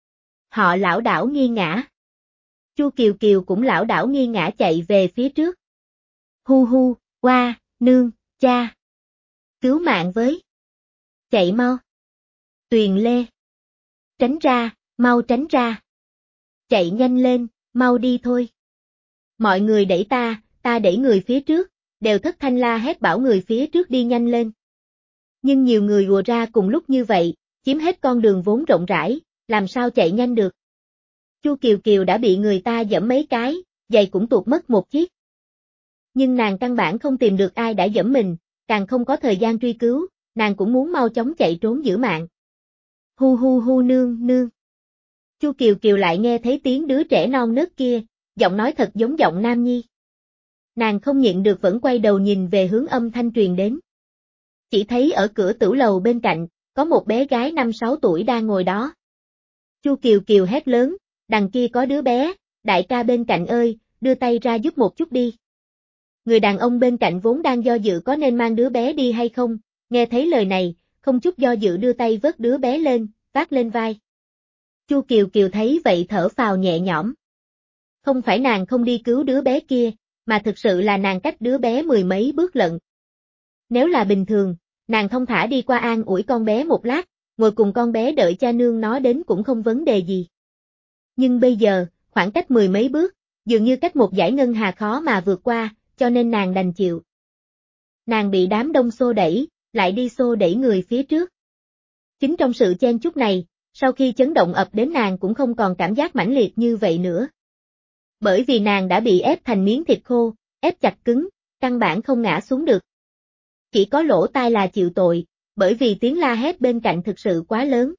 Họ lảo đảo nghiêng ngã. Chu Kiều Kiều cũng lảo đảo nghiêng ngã chạy về phía trước. Hu hu, oa, nương, cha. Cứu mạng với. Chạy mau. Tuyền Lê. Tránh ra, mau tránh ra. Chạy nhanh lên, mau đi thôi. Mọi người đẩy ta, ta đẩy người phía trước, đều thất thanh la hét bảo người phía trước đi nhanh lên. Nhưng nhiều người ùa ra cùng lúc như vậy, chiếm hết con đường vốn rộng rãi, làm sao chạy nhanh được. Chu Kiều Kiều đã bị người ta giẫm mấy cái, giày cũng tuột mất một chiếc. Nhưng nàng căn bản không tìm được ai đã giẫm mình, càng không có thời gian truy cứu, nàng cũng muốn mau chóng chạy trốn giữ mạng. Hu hu hu nương nương. Chu Kiều Kiều lại nghe thấy tiếng đứa trẻ non nớt kia, giọng nói thật giống giọng nam nhi. Nàng không nhịn được vẫn quay đầu nhìn về hướng âm thanh truyền đến. Chỉ thấy ở cửa tửu lầu bên cạnh, có một bé gái năm sáu tuổi đang ngồi đó. Chu Kiều Kiều hét lớn, đằng kia có đứa bé, đại ca bên cạnh ơi, đưa tay ra giúp một chút đi. Người đàn ông bên cạnh vốn đang do dự có nên mang đứa bé đi hay không, nghe thấy lời này, không chút do dự đưa tay vớt đứa bé lên, vác lên vai. Chu Kiều Kiều thấy vậy thở phào nhẹ nhõm. Không phải nàng không đi cứu đứa bé kia, mà thực sự là nàng cách đứa bé mười mấy bước lận. Nếu là bình thường, nàng thông thả đi qua an ủi con bé một lát, ngồi cùng con bé đợi cha nương nó đến cũng không vấn đề gì. Nhưng bây giờ, khoảng cách mười mấy bước, dường như cách một dải ngân hà khó mà vượt qua, cho nên nàng đành chịu. Nàng bị đám đông xô đẩy, lại đi xô đẩy người phía trước. Chính trong sự chen chúc này, sau khi chấn động ập đến nàng cũng không còn cảm giác mãnh liệt như vậy nữa. Bởi vì nàng đã bị ép thành miếng thịt khô, ép chặt cứng, căn bản không ngã xuống được. Chỉ có lỗ tai là chịu tội, bởi vì tiếng la hét bên cạnh thực sự quá lớn.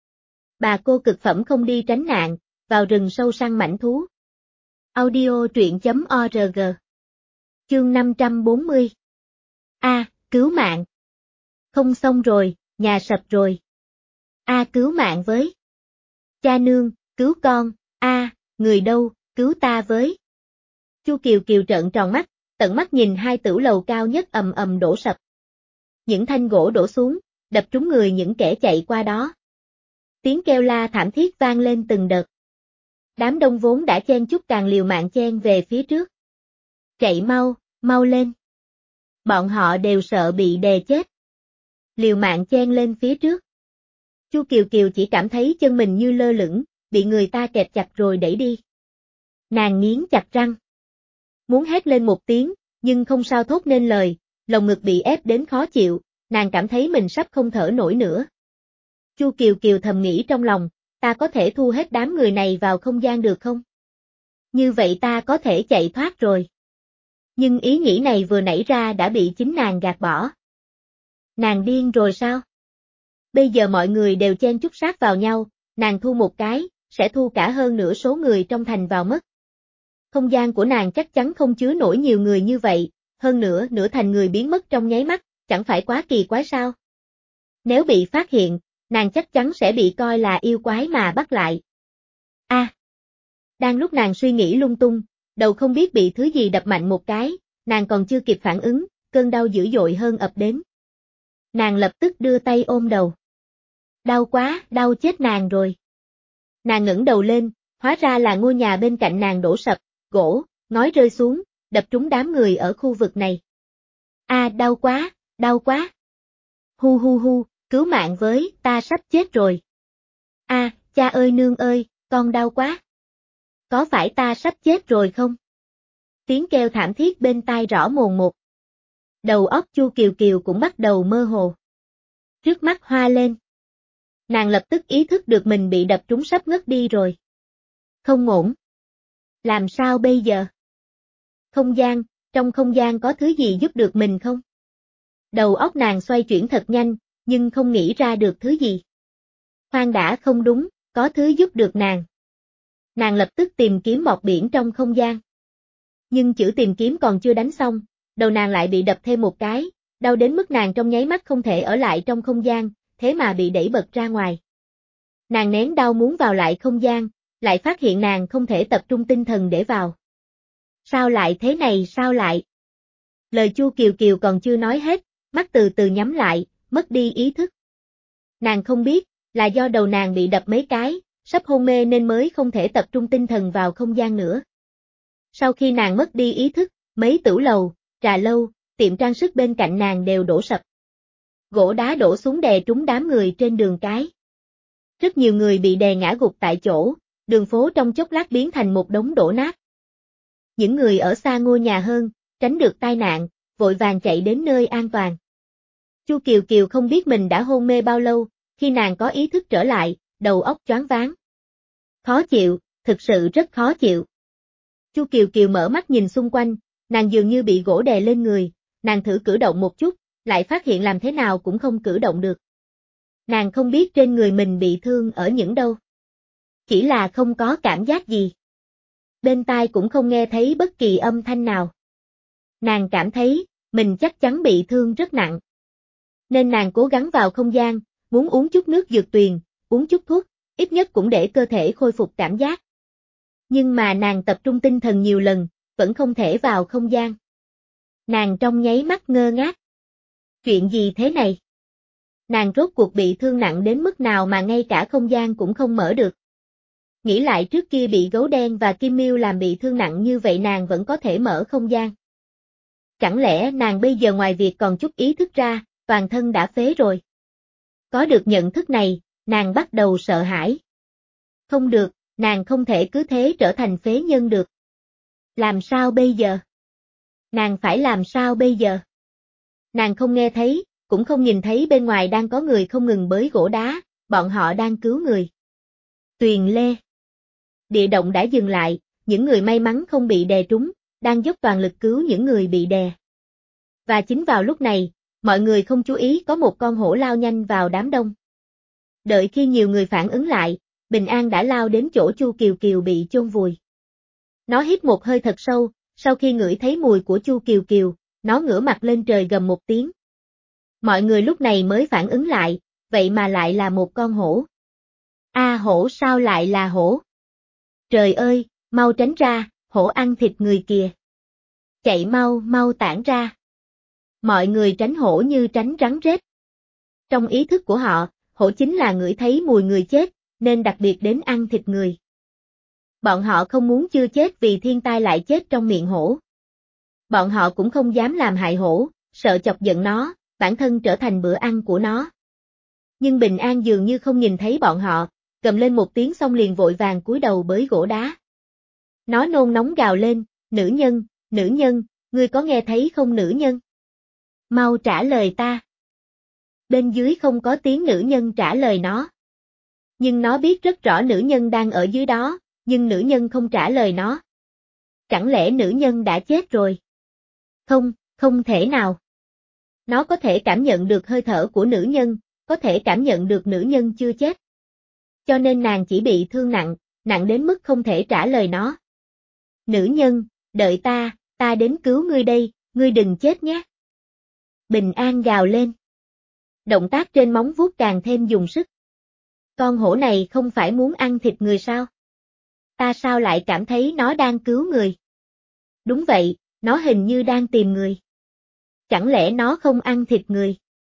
Bà cô cực phẩm không đi tránh nạn, vào rừng sâu săn mãnh thú. Audio truyện chấm org. Chương năm trăm bốn mươi. A, à, cứu mạng. Không xong rồi, nhà sập rồi. A à, cứu mạng với. Cha nương, cứu con, a, à, người đâu, cứu ta với. Chu Kiều Kiều trợn tròn mắt, tận mắt nhìn hai tửu lầu cao nhất ầm ầm đổ sập. Những thanh gỗ đổ xuống, đập trúng người những kẻ chạy qua đó. Tiếng kêu la thảm thiết vang lên từng đợt. Đám đông vốn đã chen chúc càng liều mạng chen về phía trước. Chạy mau, mau lên. Bọn họ đều sợ bị đè chết. Liều mạng chen lên phía trước. Chu Kiều Kiều chỉ cảm thấy chân mình như lơ lửng, bị người ta kẹp chặt rồi đẩy đi. Nàng nghiến chặt răng. Muốn hét lên một tiếng, nhưng không sao thốt nên lời, lồng ngực bị ép đến khó chịu, nàng cảm thấy mình sắp không thở nổi nữa. Chu Kiều Kiều thầm nghĩ trong lòng, ta có thể thu hết đám người này vào không gian được không? Như vậy ta có thể chạy thoát rồi. Nhưng ý nghĩ này vừa nảy ra đã bị chính nàng gạt bỏ. Nàng điên rồi sao? Bây giờ mọi người đều chen chúc sát vào nhau, nàng thu một cái, sẽ thu cả hơn nửa số người trong thành vào mất. không gian của nàng chắc chắn không chứa nổi nhiều người như vậy, hơn nữa nửa thành người biến mất trong nháy mắt, chẳng phải quá kỳ quái sao? Nếu bị phát hiện, nàng chắc chắn sẽ bị coi là yêu quái mà bắt lại. A. À, đang lúc nàng suy nghĩ lung tung, đầu không biết bị thứ gì đập mạnh một cái, nàng còn chưa kịp phản ứng, cơn đau dữ dội hơn ập đến. Nàng lập tức đưa tay ôm đầu. Đau quá, đau chết nàng rồi. Nàng ngẩng đầu lên, hóa ra là ngôi nhà bên cạnh nàng đổ sập, gỗ, ngói rơi xuống, đập trúng đám người ở khu vực này. A à, đau quá, đau quá. Hu hu hu, cứu mạng với, ta sắp chết rồi. A, à, cha ơi nương ơi, con đau quá. Có phải ta sắp chết rồi không? Tiếng kêu thảm thiết bên tai rõ mồn một. Đầu óc Chu Kiều Kiều cũng bắt đầu mơ hồ. Trước mắt hoa lên. Nàng lập tức ý thức được mình bị đập trúng sắp ngất đi rồi. Không ổn. Làm sao bây giờ? Không gian, trong không gian có thứ gì giúp được mình không? Đầu óc nàng xoay chuyển thật nhanh, nhưng không nghĩ ra được thứ gì. Khoan đã, không đúng, có thứ giúp được nàng. Nàng lập tức tìm kiếm bọt biển trong không gian. Nhưng chữ tìm kiếm còn chưa đánh xong, đầu nàng lại bị đập thêm một cái, đau đến mức nàng trong nháy mắt không thể ở lại trong không gian, thế mà bị đẩy bật ra ngoài. Nàng nén đau muốn vào lại không gian, lại phát hiện nàng không thể tập trung tinh thần để vào. Sao lại thế này, sao lại? Lời Chu Kiều Kiều còn chưa nói hết, mắt từ từ nhắm lại, mất đi ý thức. Nàng không biết, là do đầu nàng bị đập mấy cái, sắp hôn mê nên mới không thể tập trung tinh thần vào không gian nữa. Sau khi nàng mất đi ý thức, mấy tửu lầu, trà lâu, tiệm trang sức bên cạnh nàng đều đổ sập. Gỗ đá đổ xuống đè trúng đám người trên đường cái. Rất nhiều người bị đè ngã gục tại chỗ, đường phố trong chốc lát biến thành một đống đổ nát. Những người ở xa ngôi nhà hơn, tránh được tai nạn, vội vàng chạy đến nơi an toàn. Chu Kiều Kiều không biết mình đã hôn mê bao lâu, khi nàng có ý thức trở lại, đầu óc choáng váng. Khó chịu, thực sự rất khó chịu. Chu Kiều Kiều mở mắt nhìn xung quanh, nàng dường như bị gỗ đè lên người, nàng thử cử động một chút, lại phát hiện làm thế nào cũng không cử động được. Nàng không biết trên người mình bị thương ở những đâu. Chỉ là không có cảm giác gì. Bên tai cũng không nghe thấy bất kỳ âm thanh nào. Nàng cảm thấy, mình chắc chắn bị thương rất nặng. Nên nàng cố gắng vào không gian, muốn uống chút nước dược tuyền, uống chút thuốc, ít nhất cũng để cơ thể khôi phục cảm giác. Nhưng mà nàng tập trung tinh thần nhiều lần, vẫn không thể vào không gian. Nàng trong nháy mắt ngơ ngác. Chuyện gì thế này? Nàng rốt cuộc bị thương nặng đến mức nào mà ngay cả không gian cũng không mở được. Nghĩ lại trước kia bị gấu đen và Kim Miêu làm bị thương nặng như vậy nàng vẫn có thể mở không gian. Chẳng lẽ nàng bây giờ ngoài việc còn chút ý thức ra, toàn thân đã phế rồi? Có được nhận thức này, nàng bắt đầu sợ hãi. Không được, nàng không thể cứ thế trở thành phế nhân được. Làm sao bây giờ? Nàng phải làm sao bây giờ? Nàng không nghe thấy, cũng không nhìn thấy bên ngoài đang có người không ngừng bới gỗ đá, bọn họ đang cứu người. Tuyền Lê. Địa động đã dừng lại, những người may mắn không bị đè trúng, đang dốc toàn lực cứu những người bị đè. Và chính vào lúc này, mọi người không chú ý có một con hổ lao nhanh vào đám đông. Đợi khi nhiều người phản ứng lại, Bình An đã lao đến chỗ Chu Kiều Kiều bị chôn vùi. Nó hít một hơi thật sâu, sau khi ngửi thấy mùi của Chu Kiều Kiều, nó ngửa mặt lên trời gầm một tiếng. Mọi người lúc này mới phản ứng lại, vậy mà lại là một con hổ. A à, hổ sao lại là hổ? Trời ơi, mau tránh ra, hổ ăn thịt người kìa. Chạy mau, mau tản ra. Mọi người tránh hổ như tránh rắn rết. Trong ý thức của họ, hổ chính là ngửi thấy mùi người chết, nên đặc biệt đến ăn thịt người. Bọn họ không muốn chưa chết vì thiên tai lại chết trong miệng hổ. Bọn họ cũng không dám làm hại hổ, sợ chọc giận nó, bản thân trở thành bữa ăn của nó. Nhưng Bình An dường như không nhìn thấy bọn họ, cầm lên một tiếng xong liền vội vàng cúi đầu bới gỗ đá. Nó nôn nóng gào lên, nữ nhân, nữ nhân, ngươi có nghe thấy không nữ nhân? Mau trả lời ta. Bên dưới không có tiếng nữ nhân trả lời nó. Nhưng nó biết rất rõ nữ nhân đang ở dưới đó, nhưng nữ nhân không trả lời nó. Chẳng lẽ nữ nhân đã chết rồi? Không, không thể nào. Nó có thể cảm nhận được hơi thở của nữ nhân, có thể cảm nhận được nữ nhân chưa chết. Cho nên nàng chỉ bị thương nặng, nặng đến mức không thể trả lời nó. Nữ nhân, đợi ta, ta đến cứu ngươi đây, ngươi đừng chết nhé. Bình An gào lên. Động tác trên móng vuốt càng thêm dùng sức. Con hổ này không phải muốn ăn thịt người sao? Ta sao lại cảm thấy nó đang cứu người? Đúng vậy, nó hình như đang tìm người. Chẳng lẽ nó không ăn thịt người?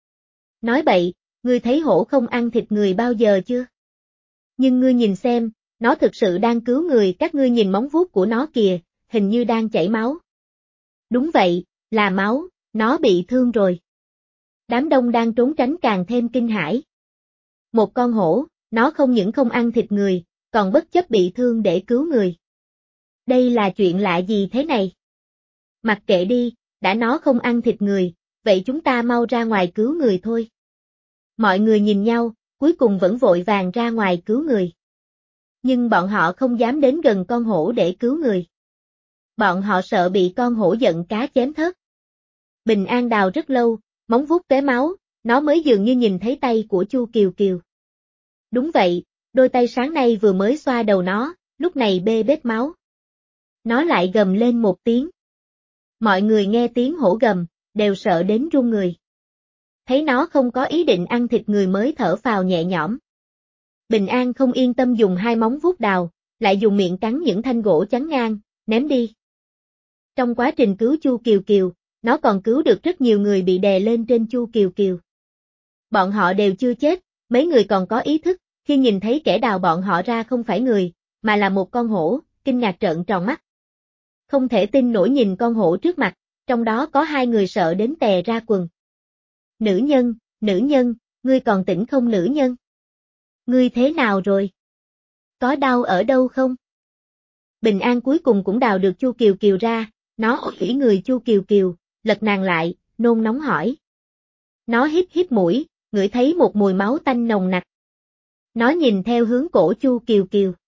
Nói bậy, ngươi thấy hổ không ăn thịt người bao giờ chưa? Nhưng ngươi nhìn xem, nó thực sự đang cứu người, các ngươi nhìn móng vuốt của nó kìa, hình như đang chảy máu. Đúng vậy, là máu, nó bị thương rồi. Đám đông đang trốn tránh càng thêm kinh hãi. Một con hổ, nó không những không ăn thịt người, còn bất chấp bị thương để cứu người. Đây là chuyện lạ gì thế này? Mặc kệ đi, đã nó không ăn thịt người, vậy chúng ta mau ra ngoài cứu người thôi. Mọi người nhìn nhau, cuối cùng vẫn vội vàng ra ngoài cứu người. Nhưng bọn họ không dám đến gần con hổ để cứu người. Bọn họ sợ bị con hổ giận cá chém thớt. Bình An đào rất lâu, móng vuốt tóe máu, nó mới dường như nhìn thấy tay của Chu Kiều Kiều. Đúng vậy, đôi tay sáng nay vừa mới xoa đầu nó, lúc này bê bết máu. Nó lại gầm lên một tiếng. Mọi người nghe tiếng hổ gầm, đều sợ đến run người. Thấy nó không có ý định ăn thịt người mới thở phào nhẹ nhõm. Bình An không yên tâm dùng hai móng vuốt đào, lại dùng miệng cắn những thanh gỗ chắn ngang, ném đi. Trong quá trình cứu Chu Kiều Kiều, nó còn cứu được rất nhiều người bị đè lên trên Chu Kiều Kiều. Bọn họ đều chưa chết, mấy người còn có ý thức, khi nhìn thấy kẻ đào bọn họ ra không phải người, mà là một con hổ, kinh ngạc trợn tròn mắt. Không thể tin nổi nhìn con hổ trước mặt, trong đó có hai người sợ đến tè ra quần. Nữ nhân, nữ nhân, ngươi còn tỉnh không nữ nhân? Ngươi thế nào rồi? Có đau ở đâu không? Bình An cuối cùng cũng đào được Chu Kiều Kiều ra, nó ủi người Chu Kiều Kiều, lật nàng lại, nôn nóng hỏi. Nó hít hít mũi, ngửi thấy một mùi máu tanh nồng nặc. Nó nhìn theo hướng cổ Chu Kiều Kiều.